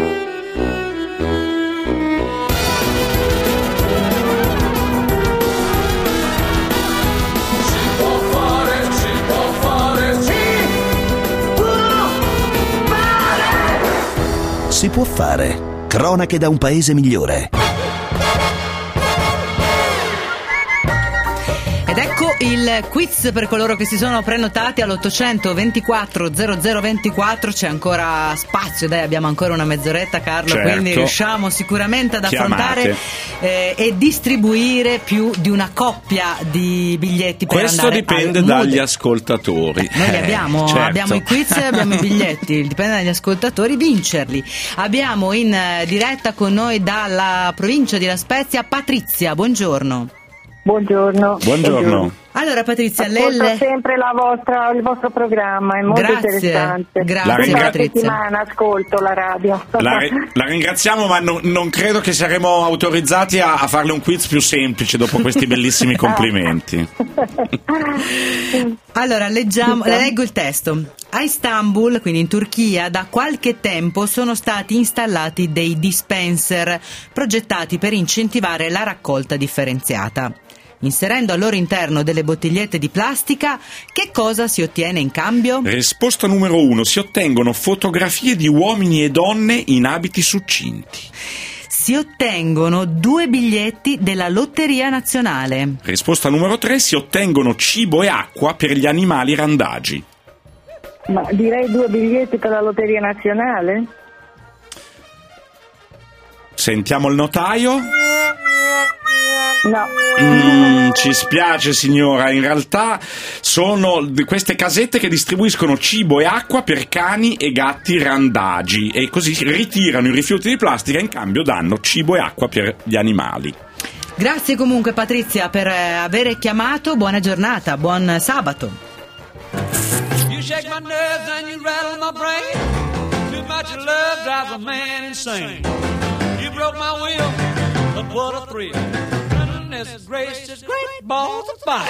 Si può fare. Cronache da un paese migliore. Ed ecco il quiz per coloro che si sono prenotati all'ottocento ventiquattro zero zero ventiquattro. C'è ancora spazio, dai, abbiamo ancora una mezz'oretta, Carlo, certo. Quindi riusciamo sicuramente ad affrontare eh, e distribuire più di una coppia di biglietti per questo andare dipende al dagli Mood. ascoltatori. Noi li abbiamo, certo. abbiamo i quiz e abbiamo i biglietti, dipende dagli ascoltatori vincerli. Abbiamo in diretta con noi dalla provincia di La Spezia Patrizia, buongiorno. Buongiorno. Buongiorno. Allora Patrizia, lei ascolto le... sempre la vostra, il vostro programma, è molto Grazie. interessante. Grazie, La ringra- Tutta la Patrizia. settimana ascolto la radio. La, la ringraziamo, ma no, non credo che saremo autorizzati a, a farle un quiz più semplice dopo questi bellissimi complimenti. Allora, leggiamo, le leggo il testo. A Istanbul, quindi in Turchia, da qualche tempo sono stati installati dei dispenser progettati per incentivare la raccolta differenziata. Inserendo al loro interno delle bottigliette di plastica, che cosa si ottiene in cambio? Risposta numero uno: si ottengono fotografie di uomini e donne in abiti succinti. Si ottengono due biglietti della Lotteria Nazionale. Risposta numero tre: si ottengono cibo e acqua per gli animali randagi. Ma direi due biglietti per la Lotteria Nazionale? Sentiamo il notaio. No. Mm, ci spiace signora, in realtà sono queste casette che distribuiscono cibo e acqua per cani e gatti randagi e così ritirano i rifiuti di plastica e in cambio danno cibo e acqua per gli animali. Grazie comunque Patrizia per aver chiamato, buona giornata, buon sabato. You shake my nerves and you rattle my brain. Too much love drives a man insane. You broke my will, but what a thrill. Goodness gracious, great balls of fire.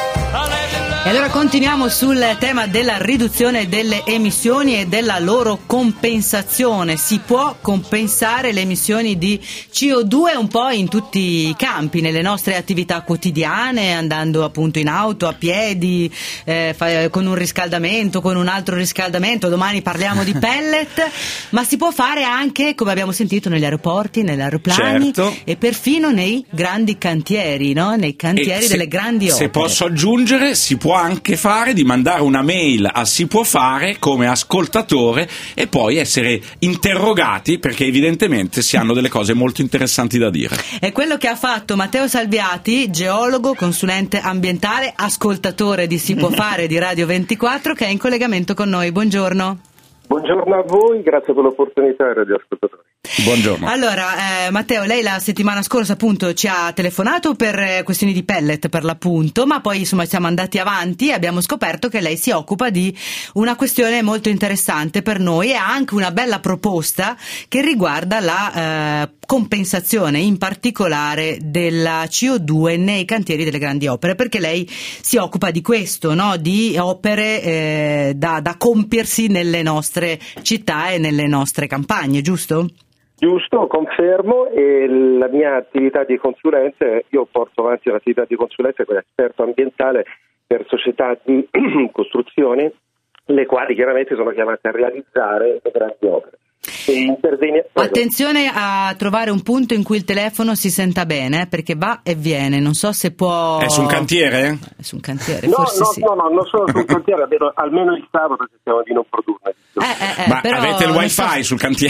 I let you love. E allora continuiamo sul tema della riduzione delle emissioni e della loro compensazione. Si può compensare le emissioni di C O due un po' in tutti i campi, nelle nostre attività quotidiane, andando appunto in auto, a piedi, eh, fa- con un riscaldamento, con un altro riscaldamento. Domani parliamo di pellet, ma si può fare anche, come abbiamo sentito, negli aeroporti, negli aeroplani, certo. E perfino nei grandi cantieri, no? Nei cantieri E delle se, grandi opere. Se posso aggiungere, si può anche fare di mandare una mail a Si Può Fare come ascoltatore e poi essere interrogati, perché evidentemente si hanno delle cose molto interessanti da dire. È quello che ha fatto Matteo Salviati, geologo, consulente ambientale, ascoltatore di Si Può Fare di Radio ventiquattro, che è in collegamento con noi. Buongiorno. Buongiorno a voi, grazie per l'opportunità, radioascoltatori. Buongiorno. Allora, eh, Matteo, lei la settimana scorsa appunto ci ha telefonato per eh, questioni di pellet per l'appunto, ma poi insomma siamo andati avanti e abbiamo scoperto che lei si occupa di una questione molto interessante per noi e ha anche una bella proposta che riguarda la eh, compensazione in particolare della C O due nei cantieri delle grandi opere, perché lei si occupa di questo, no? Di opere eh, da, da compiersi nelle nostre città e nelle nostre campagne, giusto? Giusto, confermo, e la mia attività di consulenza, io porto avanti l'attività di consulenza come esperto ambientale per società di costruzioni, le quali chiaramente sono chiamate a realizzare le grandi opere. E intervene... Attenzione a trovare un punto in cui il telefono si senta bene, eh, perché va e viene, non so se può... È su un cantiere? È su un cantiere, No, forse no, sì. no, no, non solo su un cantiere, almeno, almeno il sabato cerchiamo di non produrne. Eh, eh, eh, Ma però avete il non wifi so- sul cantiere?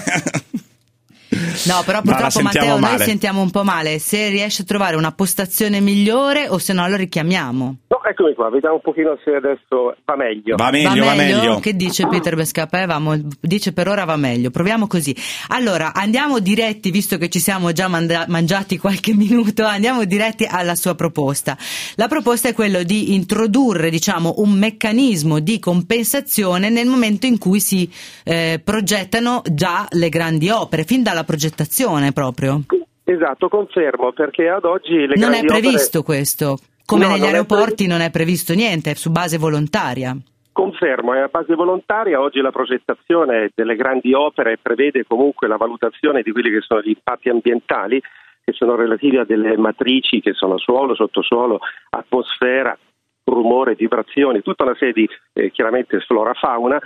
No, però Ma la purtroppo sentiamo Matteo noi male. sentiamo un po' male. Se riesce a trovare una postazione migliore o se no lo richiamiamo. No, eccomi qua, vediamo un pochino se adesso va meglio. Va meglio, va meglio. Che dice Peter Bescapè? Va mo- dice per ora va meglio. Proviamo così. Allora, andiamo diretti, visto che ci siamo già manda- mangiati qualche minuto, andiamo diretti alla sua proposta. La proposta è quello di introdurre, diciamo, un meccanismo di compensazione nel momento in cui si eh, progettano già le grandi opere, fin dalla progettazione proprio. Esatto, confermo, perché ad oggi le Non è grandi previsto opere... questo. Come No, negli non è aeroporti previsto. non è previsto niente, è su base volontaria. Confermo, è a base volontaria. Oggi la progettazione delle grandi opere prevede comunque la valutazione di quelli che sono gli impatti ambientali, che sono relativi a delle matrici che sono suolo, sottosuolo, atmosfera, rumore, vibrazioni, tutta una serie di eh, chiaramente flora fauna,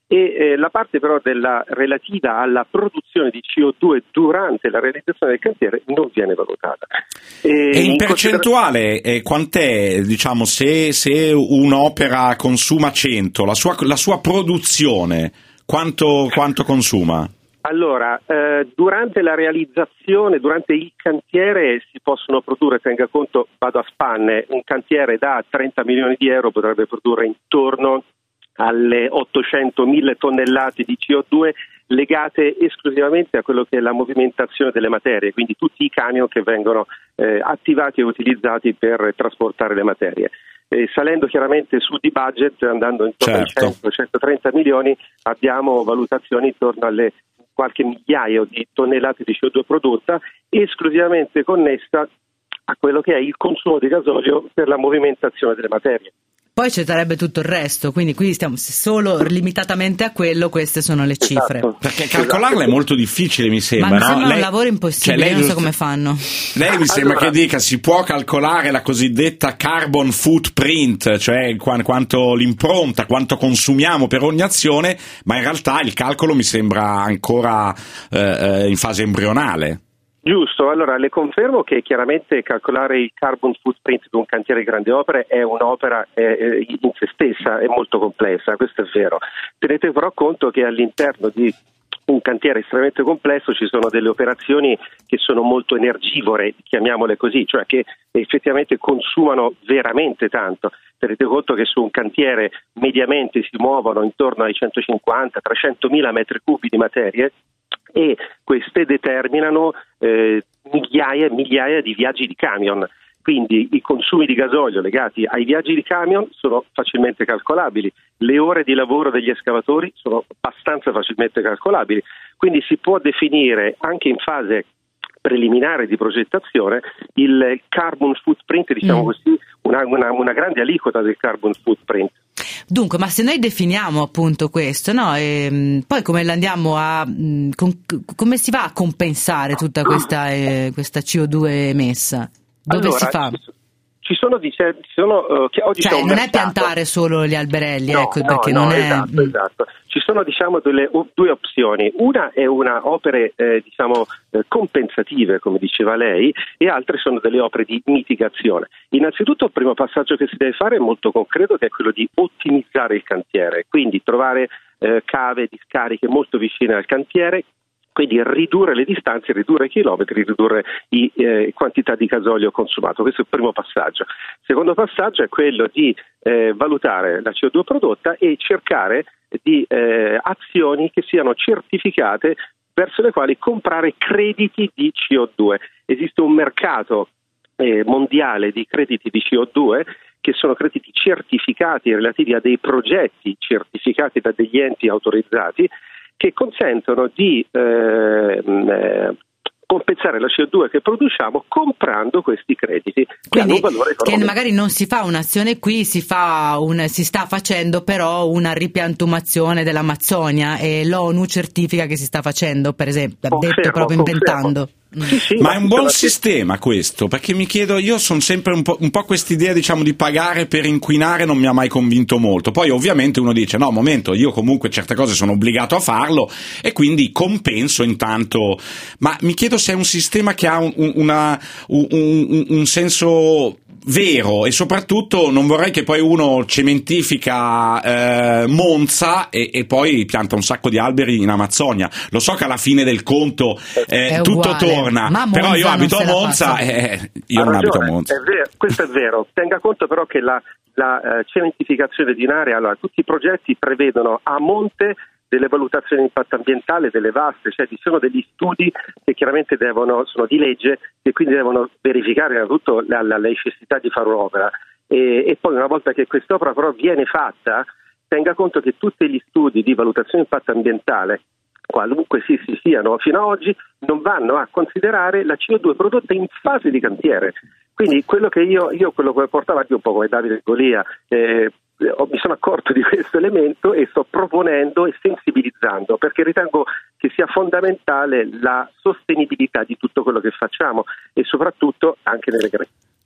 e eh, la parte però della relativa alla produzione di C O due durante la realizzazione del cantiere non viene valutata. E, e in, in percentuale considera- eh, quant'è, diciamo, se, se un'opera consuma cento, la sua, la sua produzione quanto, quanto consuma? Allora, eh, durante la realizzazione, durante il cantiere si possono produrre, tenga conto, vado a spanne, un cantiere da trenta milioni di euro potrebbe produrre intorno alle ottocentomila tonnellate di C O due legate esclusivamente a quello che è la movimentazione delle materie, quindi tutti i camion che vengono eh, attivati e utilizzati per trasportare le materie. Eh, salendo chiaramente su di budget, andando intorno certo. ai cento centotrenta milioni, abbiamo valutazioni intorno alle qualche migliaio di tonnellate di C O due prodotta, esclusivamente connessa a quello che è il consumo di gasolio per la movimentazione delle materie. Poi ci sarebbe tutto il resto, quindi qui stiamo solo limitatamente a quello, queste sono le cifre. Esatto. Perché calcolarle è molto difficile, mi sembra. Ma mi no? sembra lei, un lavoro impossibile, cioè, lei, non so come fanno. Lei mi sembra allora, che dica si può calcolare la cosiddetta carbon footprint, cioè qu- quanto l'impronta, quanto consumiamo per ogni azione, ma in realtà il calcolo mi sembra ancora eh, in fase embrionale. Giusto, allora le confermo che chiaramente calcolare il carbon footprint di un cantiere di grandi opere è un'opera eh, in se stessa, è molto complessa, questo è vero. Tenete però conto che all'interno di un cantiere estremamente complesso ci sono delle operazioni che sono molto energivore, chiamiamole così, cioè che effettivamente consumano veramente tanto. Tenete conto che su un cantiere mediamente si muovono intorno ai centocinquanta trecentomila metri cubi di materie, e queste determinano eh, migliaia e migliaia di viaggi di camion. Quindi i consumi di gasolio legati ai viaggi di camion sono facilmente calcolabili, le ore di lavoro degli escavatori sono abbastanza facilmente calcolabili, quindi si può definire anche in fase preliminare di progettazione il carbon footprint, diciamo mm. così, una, una, una grande aliquota del carbon footprint. Dunque, ma se noi definiamo appunto questo, no? E, poi come andiamo a com, come si va a compensare tutta questa, eh, questa C O due emessa? Dove allora, si fa? Ci sono, dice, ci sono uh, che oggi cioè, c'è un non mercato. È piantare solo gli alberelli, no, ecco, no, perché no, non è esatto, esatto. Ci sono diciamo delle due opzioni. Una è una opere eh, diciamo eh, compensative, come diceva lei, e altre sono delle opere di mitigazione. Innanzitutto il primo passaggio che si deve fare è molto concreto, che è quello di ottimizzare il cantiere, quindi trovare eh, cave, discariche molto vicine al cantiere, quindi ridurre le distanze, ridurre i chilometri, ridurre i eh, quantità di gasolio consumato. Questo è il primo passaggio. Il secondo passaggio è quello di eh, valutare la C O due prodotta e cercare di eh, azioni che siano certificate, verso le quali comprare crediti di C O due. Esiste un mercato eh, mondiale di crediti di C O due che sono crediti certificati relativi a dei progetti certificati da degli enti autorizzati, che consentono di eh, eh, compensare la C O due che produciamo comprando questi crediti. Quindi, che hanno un valore economico. Che magari non si fa un'azione qui, si fa un, si sta facendo però una ripiantumazione dell'Amazzonia e l'ONU certifica che si sta facendo, per esempio, Confermo, detto proprio confermo. inventando. Sì, sì, ma è un buon che... sistema questo, perché mi chiedo, io sono sempre un po', un po' quest'idea, diciamo, di pagare per inquinare non mi ha mai convinto molto. Poi ovviamente uno dice no, momento, io comunque certe cose sono obbligato a farlo e quindi compenso intanto, ma mi chiedo se è un sistema che ha un, una, un, un, un senso vero, e soprattutto non vorrei che poi uno cementifica eh, Monza e, e poi pianta un sacco di alberi in Amazzonia. Lo so che alla fine del conto eh, tutto torna, però io abito a Monza e eh, io ha non ragione, abito a Monza. È vero, questo è vero. Tenga conto però che la, la uh, cementificazione di un'area, allora tutti i progetti prevedono a monte delle valutazioni di impatto ambientale, delle vaste, cioè ci sono degli studi che chiaramente devono, sono di legge, e quindi devono verificare innanzitutto la, la necessità di fare un'opera, e, e poi una volta che quest'opera però viene fatta, tenga conto che tutti gli studi di valutazione di impatto ambientale, qualunque si, si siano fino ad oggi, non vanno a considerare la C O due prodotta in fase di cantiere. Quindi quello che io, io quello che porto avanti un po' come Davide Golia, eh, mi sono accorto di questo elemento e sto proponendo e sensibilizzando, perché ritengo che sia fondamentale la sostenibilità di tutto quello che facciamo e soprattutto anche nelle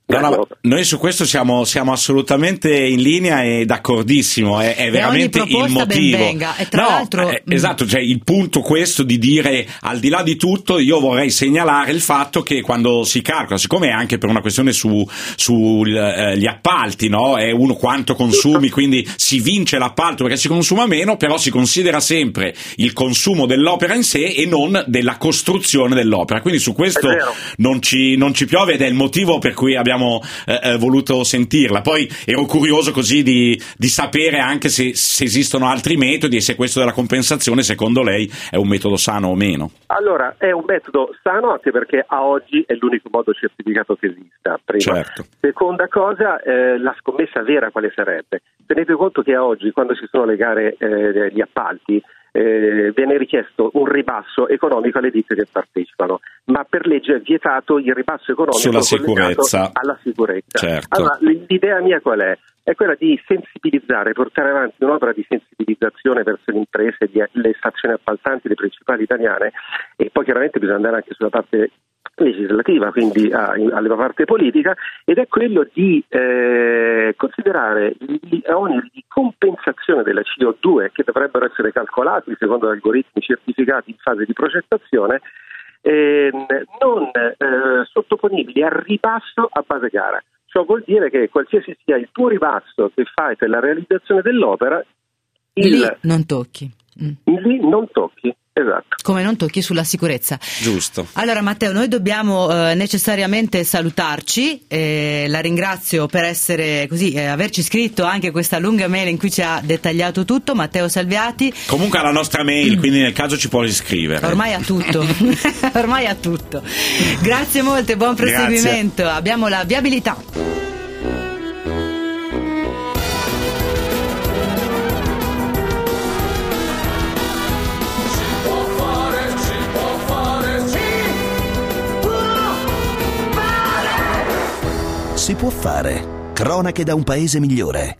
No, no, noi su questo siamo, siamo assolutamente in linea e d'accordissimo, è, è veramente il motivo. Benvenga. E tra no, l'altro, eh, esatto, cioè il punto questo di dire, al di là di tutto, io vorrei segnalare il fatto che quando si calcola, siccome è anche per una questione su sugli eh, appalti, no? È uno quanto consumi, quindi si vince l'appalto perché si consuma meno, però si considera sempre il consumo dell'opera in sé e non della costruzione dell'opera, quindi su questo non ci, non ci piove ed è il motivo per cui abbiamo Abbiamo eh, voluto sentirla. Poi ero curioso così di, di sapere anche se, se esistono altri metodi e se questo della compensazione secondo lei è un metodo sano o meno. Allora, è un metodo sano anche perché a oggi è l'unico modo certificato che esista. Prima. Certo. Seconda cosa, eh, la scommessa vera quale sarebbe? Tenete conto che a oggi, quando ci sono le gare, eh, gli appalti, Eh, viene richiesto un ribasso economico alle ditte che partecipano, ma per legge è vietato il ribasso economico sulla sicurezza. alla sicurezza. Certo. Allora, l'idea mia qual è? È quella di sensibilizzare, portare avanti un'opera di sensibilizzazione verso le imprese, le stazioni appaltanti, le principali italiane, e poi chiaramente bisogna andare anche sulla parte legislativa, quindi a, alla parte politica, ed è quello di eh, considerare gli oneri di compensazione della C O due che dovrebbero essere calcolati secondo algoritmi certificati in fase di progettazione, eh, non eh, sottoponibili al ribasso a base gara. Ciò vuol dire che qualsiasi sia il tuo ribasso che fai per la realizzazione dell'opera, il, lì non tocchi. Mm. Lì non tocchi. Esatto. Come non tocchi sulla sicurezza. Giusto. Allora Matteo, noi dobbiamo eh, necessariamente salutarci, eh, la ringrazio per essere così, eh, averci scritto anche questa lunga mail in cui ci ha dettagliato tutto, Matteo Salviati. Comunque ha la nostra mail, quindi nel caso ci può riscrivere. Ormai ha tutto, ormai ha tutto. Grazie molte, buon proseguimento. Grazie. Abbiamo la viabilità. Si può fare. Cronache da un paese migliore.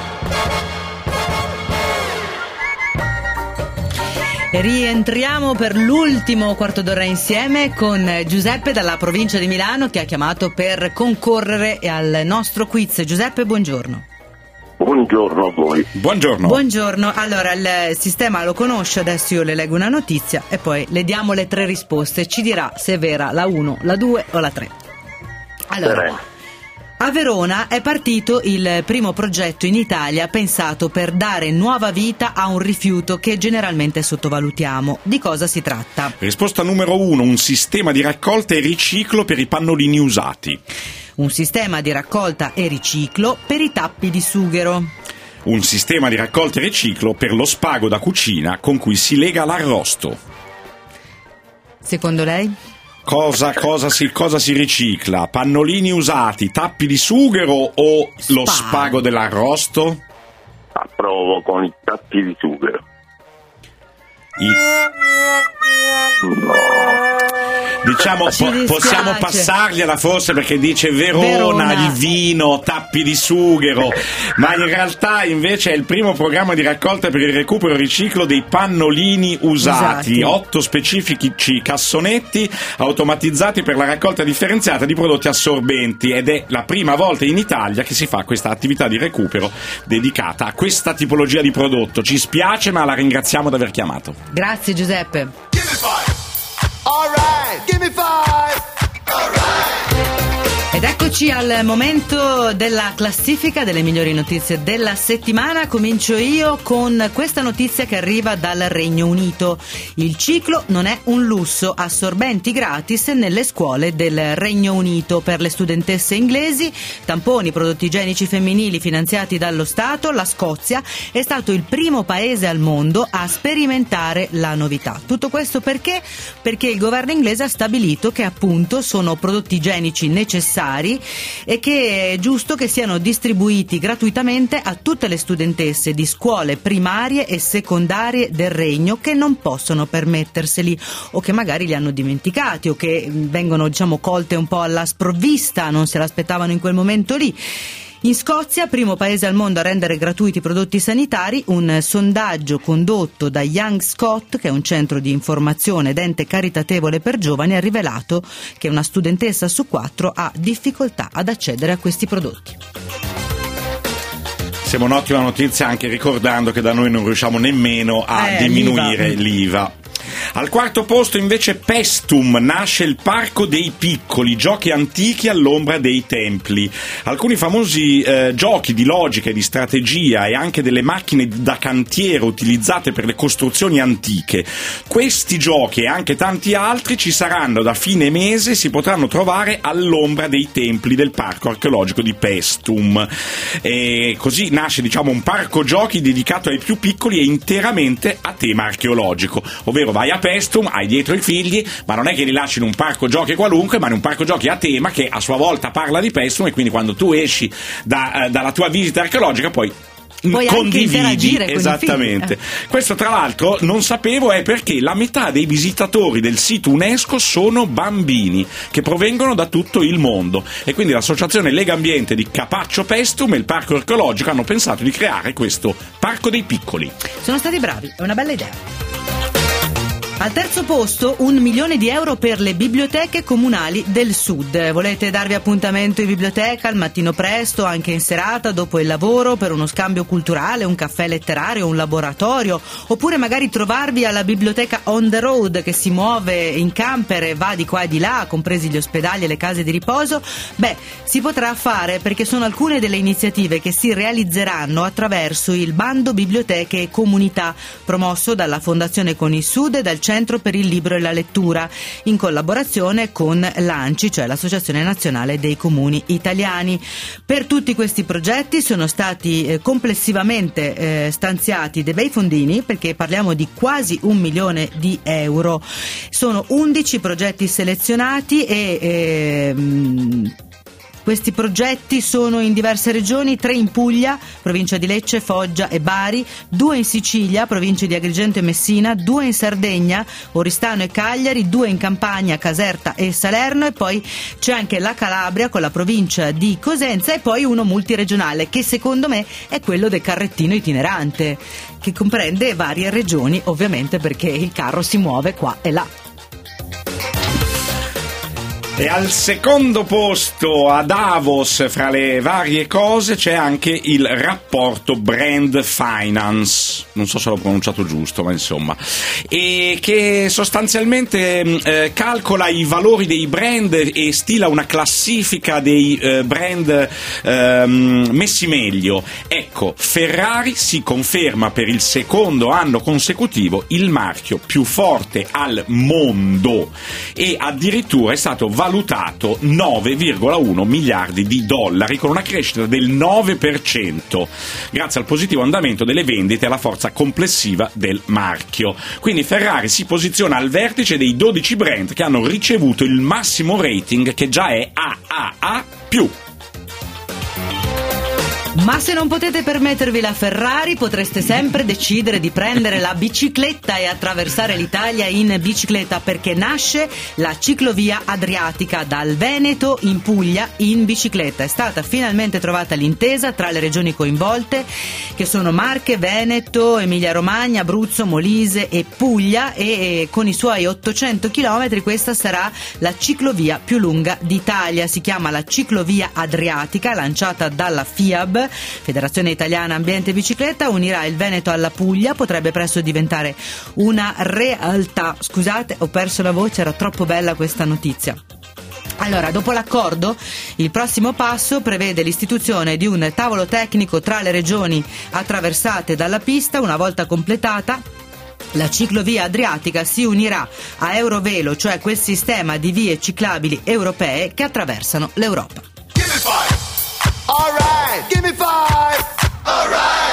Rientriamo per l'ultimo quarto d'ora insieme con Giuseppe dalla provincia di Milano che ha chiamato per concorrere al nostro quiz. Giuseppe, buongiorno. Buongiorno a voi. Buongiorno. Buongiorno. Allora, il sistema lo conosce, adesso io le leggo una notizia e poi le diamo le tre risposte. Ci dirà se è vera la uno, la due o la tre. Allora, a Verona è partito il primo progetto in Italia pensato per dare nuova vita a un rifiuto che generalmente sottovalutiamo. Di cosa si tratta? Risposta numero uno, un sistema di raccolta e riciclo per i pannolini usati. Un sistema di raccolta e riciclo per i tappi di sughero. Un sistema di raccolta e riciclo per lo spago da cucina con cui si lega l'arrosto. Secondo lei? Cosa, cosa, si, cosa si ricicla? Pannolini usati, tappi di sughero o Spago. Lo spago dell'arrosto? Approvo con i tappi di sughero. I... No. Diciamo po- possiamo passargliela forse perché dice Verona, Verona, il vino, tappi di sughero, ma in realtà invece è il primo programma di raccolta per il recupero e riciclo dei pannolini usati, usati. Otto specifici cassonetti automatizzati per la raccolta differenziata di prodotti assorbenti ed è la prima volta in Italia che si fa questa attività di recupero dedicata a questa tipologia di prodotto. Ci spiace ma la ringraziamo di aver chiamato. Grazie Giuseppe. Give me five. All right. Give me five. All right. Ed eccoci al momento della classifica delle migliori notizie della settimana. Comincio io con questa notizia che arriva dal Regno Unito. Il ciclo non è un lusso, assorbenti gratis nelle scuole del Regno Unito per le studentesse inglesi, tamponi, prodotti igienici femminili finanziati dallo Stato. La Scozia è stato il primo paese al mondo a sperimentare la novità. Tutto questo perché? Perché il governo inglese ha stabilito che appunto sono prodotti igienici necessari e che è giusto che siano distribuiti gratuitamente a tutte le studentesse di scuole primarie e secondarie del Regno che non possono permetterseli o che magari li hanno dimenticati o che vengono, diciamo, colte un po' alla sprovvista, non se l'aspettavano in quel momento lì. In Scozia, primo paese al mondo a rendere gratuiti i prodotti sanitari, un sondaggio condotto da Young Scott, che è un centro di informazione ed ente caritatevole per giovani, ha rivelato che una studentessa su quattro ha difficoltà ad accedere a questi prodotti. Siamo un'ottima notizia anche ricordando che da noi non riusciamo nemmeno a eh, diminuire l'I V A. l'I V A. Al quarto posto invece Pestum, nasce il Parco dei Piccoli, giochi antichi all'ombra dei templi. Alcuni famosi eh, giochi di logica e di strategia e anche delle macchine da cantiere utilizzate per le costruzioni antiche. Questi giochi e anche tanti altri ci saranno da fine mese, si potranno trovare all'ombra dei templi del Parco Archeologico di Pestum. E così nasce, diciamo, un parco giochi dedicato ai più piccoli e interamente a tema archeologico, ovvero vai a Pestum, hai dietro i figli, ma non è che li lasci in un parco giochi qualunque, ma in un parco giochi a tema che a sua volta parla di Pestum, e quindi quando tu esci da, eh, dalla tua visita archeologica poi Puoi condividi, anche esattamente. Eh. Questo tra l'altro non sapevo, è perché la metà dei visitatori del sito UNESCO sono bambini che provengono da tutto il mondo, e quindi l'associazione Lega Ambiente di Capaccio Pestum e il parco archeologico hanno pensato di creare questo parco dei piccoli. Sono stati bravi, è una bella idea. Al terzo posto, un milione di euro per le biblioteche comunali del Sud. Volete darvi appuntamento in biblioteca al mattino presto, anche in serata, dopo il lavoro, per uno scambio culturale, un caffè letterario, un laboratorio, oppure magari trovarvi alla biblioteca on the road che si muove in camper e va di qua e di là, compresi gli ospedali e le case di riposo? Beh, si potrà fare, perché sono alcune delle iniziative che si realizzeranno attraverso il bando Biblioteche e Comunità, promosso dalla Fondazione Conisud e dal Centro per il Libro e la Lettura, in collaborazione con l'ANCI, cioè l'Associazione Nazionale dei Comuni Italiani. Per tutti questi progetti sono stati eh, complessivamente eh, stanziati dei bei fondini, perché parliamo di quasi un milione di euro. Sono undici progetti selezionati e eh, mh, questi progetti sono in diverse regioni, tre in Puglia, provincia di Lecce, Foggia e Bari, due in Sicilia, province di Agrigento e Messina, due in Sardegna, Oristano e Cagliari, due in Campania, Caserta e Salerno, e poi c'è anche la Calabria con la provincia di Cosenza, e poi uno multiregionale che secondo me è quello del carrettino itinerante, che comprende varie regioni, ovviamente, perché il carro si muove qua e là. E al secondo posto, a Davos, fra le varie cose, c'è anche il rapporto Brand Finance, non so se l'ho pronunciato giusto, ma insomma, e che sostanzialmente eh, calcola i valori dei brand e stila una classifica dei eh, brand eh, messi meglio. Ecco, Ferrari si conferma per il secondo anno consecutivo il marchio più forte al mondo, e addirittura è stato valutato nove virgola uno miliardi di dollari, con una crescita del nove per cento, grazie al positivo andamento delle vendite e alla forza complessiva del marchio. Quindi Ferrari si posiziona al vertice dei dodici brand che hanno ricevuto il massimo rating, che già è A A A più. Ma se non potete permettervi la Ferrari, potreste sempre decidere di prendere la bicicletta e attraversare l'Italia in bicicletta, perché nasce la ciclovia adriatica dal Veneto in Puglia in bicicletta. È stata finalmente trovata l'intesa tra le regioni coinvolte, che sono Marche, Veneto, Emilia-Romagna, Abruzzo, Molise e Puglia, e con i suoi ottocento chilometri questa sarà la ciclovia più lunga d'Italia. Si chiama la ciclovia adriatica, lanciata dalla FIAB, Federazione Italiana Ambiente Bicicletta, unirà il Veneto alla Puglia, potrebbe presto diventare una realtà. Scusate, ho perso la voce, era troppo bella questa notizia. Allora, dopo l'accordo, il prossimo passo prevede l'istituzione di un tavolo tecnico tra le regioni attraversate dalla pista. Una volta completata, la ciclovia adriatica si unirà a Eurovelo, cioè quel sistema di vie ciclabili europee che attraversano l'Europa. All right, give me five. All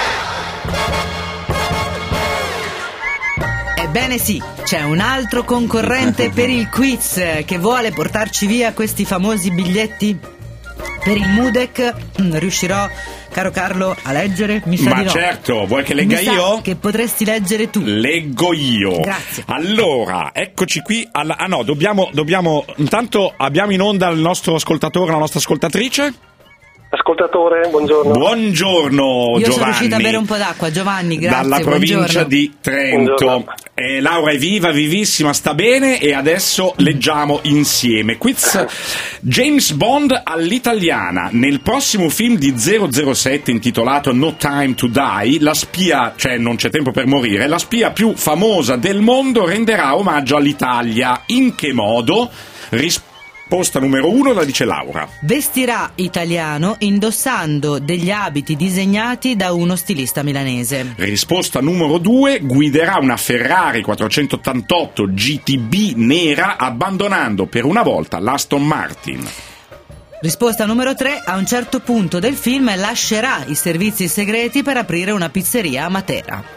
right. Ebbene sì, c'è un altro concorrente per il quiz che vuole portarci via questi famosi biglietti per il Mudec. Riuscirò, caro Carlo, a leggere? Mi sa Ma di no. certo, vuoi che legga Mi sa io? che potresti leggere tu. Leggo io. Grazie. Allora, eccoci qui alla... Ah no, dobbiamo, dobbiamo... Intanto abbiamo in onda il nostro ascoltatore, la nostra ascoltatrice? Ascoltatore, buongiorno. Buongiorno Io Giovanni. sono riuscita a bere un po' d'acqua, Giovanni, grazie. Dalla provincia buongiorno. di Trento. Eh, Laura è viva, vivissima, sta bene e adesso leggiamo insieme. Quiz James Bond all'italiana. Nel prossimo film di zero zero sette intitolato No Time to Die, la spia, cioè Non c'è tempo per morire, la spia più famosa del mondo renderà omaggio all'Italia. In che modo? Risposta Posta numero uno la dice Laura. Vestirà italiano indossando degli abiti disegnati da uno stilista milanese. Risposta numero due, guiderà una Ferrari quattrocentottantotto G T B nera abbandonando per una volta l'Aston Martin. Risposta numero tre, a un certo punto del film lascerà i servizi segreti per aprire una pizzeria a Matera.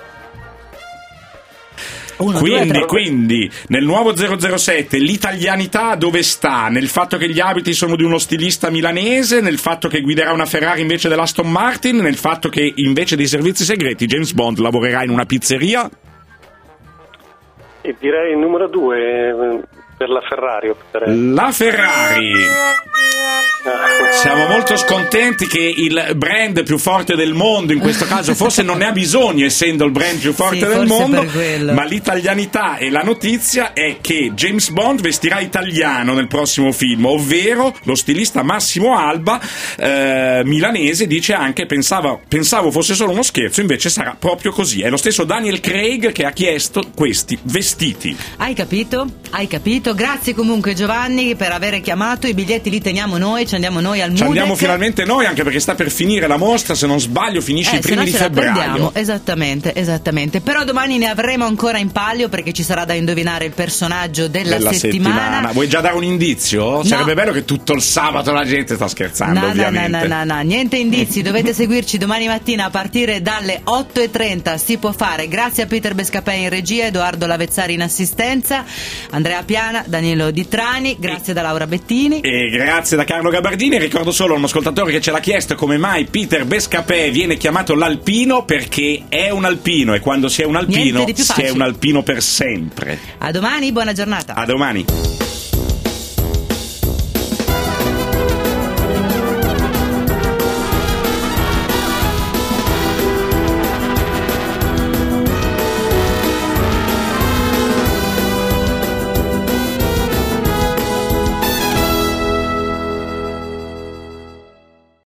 Uno, quindi, due, tre. quindi, nel nuovo zero zero sette l'italianità dove sta? Nel fatto che gli abiti sono di uno stilista milanese, nel fatto che guiderà una Ferrari invece dell'Aston Martin, nel fatto che invece dei servizi segreti James Bond lavorerà in una pizzeria? E direi il numero due per la Ferrari. Opterei. La Ferrari. Siamo molto scontenti che il brand più forte del mondo, in questo caso forse non ne ha bisogno essendo il brand più forte sì, del mondo, per ma l'italianità e la notizia è che James Bond vestirà italiano nel prossimo film, ovvero lo stilista Massimo Alba, eh, milanese, dice anche pensava, pensavo fosse solo uno scherzo, invece sarà proprio così. È lo stesso Daniel Craig che ha chiesto questi vestiti. Hai capito? Hai capito? Grazie comunque Giovanni per aver chiamato, i biglietti li teniamo noi, ci andiamo noi al Mudec. Ci andiamo finalmente noi, anche perché sta per finire la mostra, se non sbaglio finisce eh, i primi no di ce la febbraio. perdiamo. Esattamente, esattamente. Però domani ne avremo ancora in palio perché ci sarà da indovinare il personaggio della, della settimana. settimana. Vuoi già dare un indizio? No. Sarebbe bello che tutto il sabato la gente sta scherzando, no, ovviamente. No, no, no, no, no, niente indizi, dovete seguirci domani mattina a partire dalle otto e trenta, si può fare. Grazie a Peter Bescapè in regia, Edoardo Lavezzari in assistenza, Andrea Piana, Danilo Di Trani, grazie da Laura Bettini. E grazie da Carlo Gabardini. Ricordo solo a un ascoltatore che ce l'ha chiesto come mai Peter Bescapè viene chiamato l'alpino, perché è un alpino e quando si è un alpino si è un alpino per sempre. A domani, buona giornata. A domani.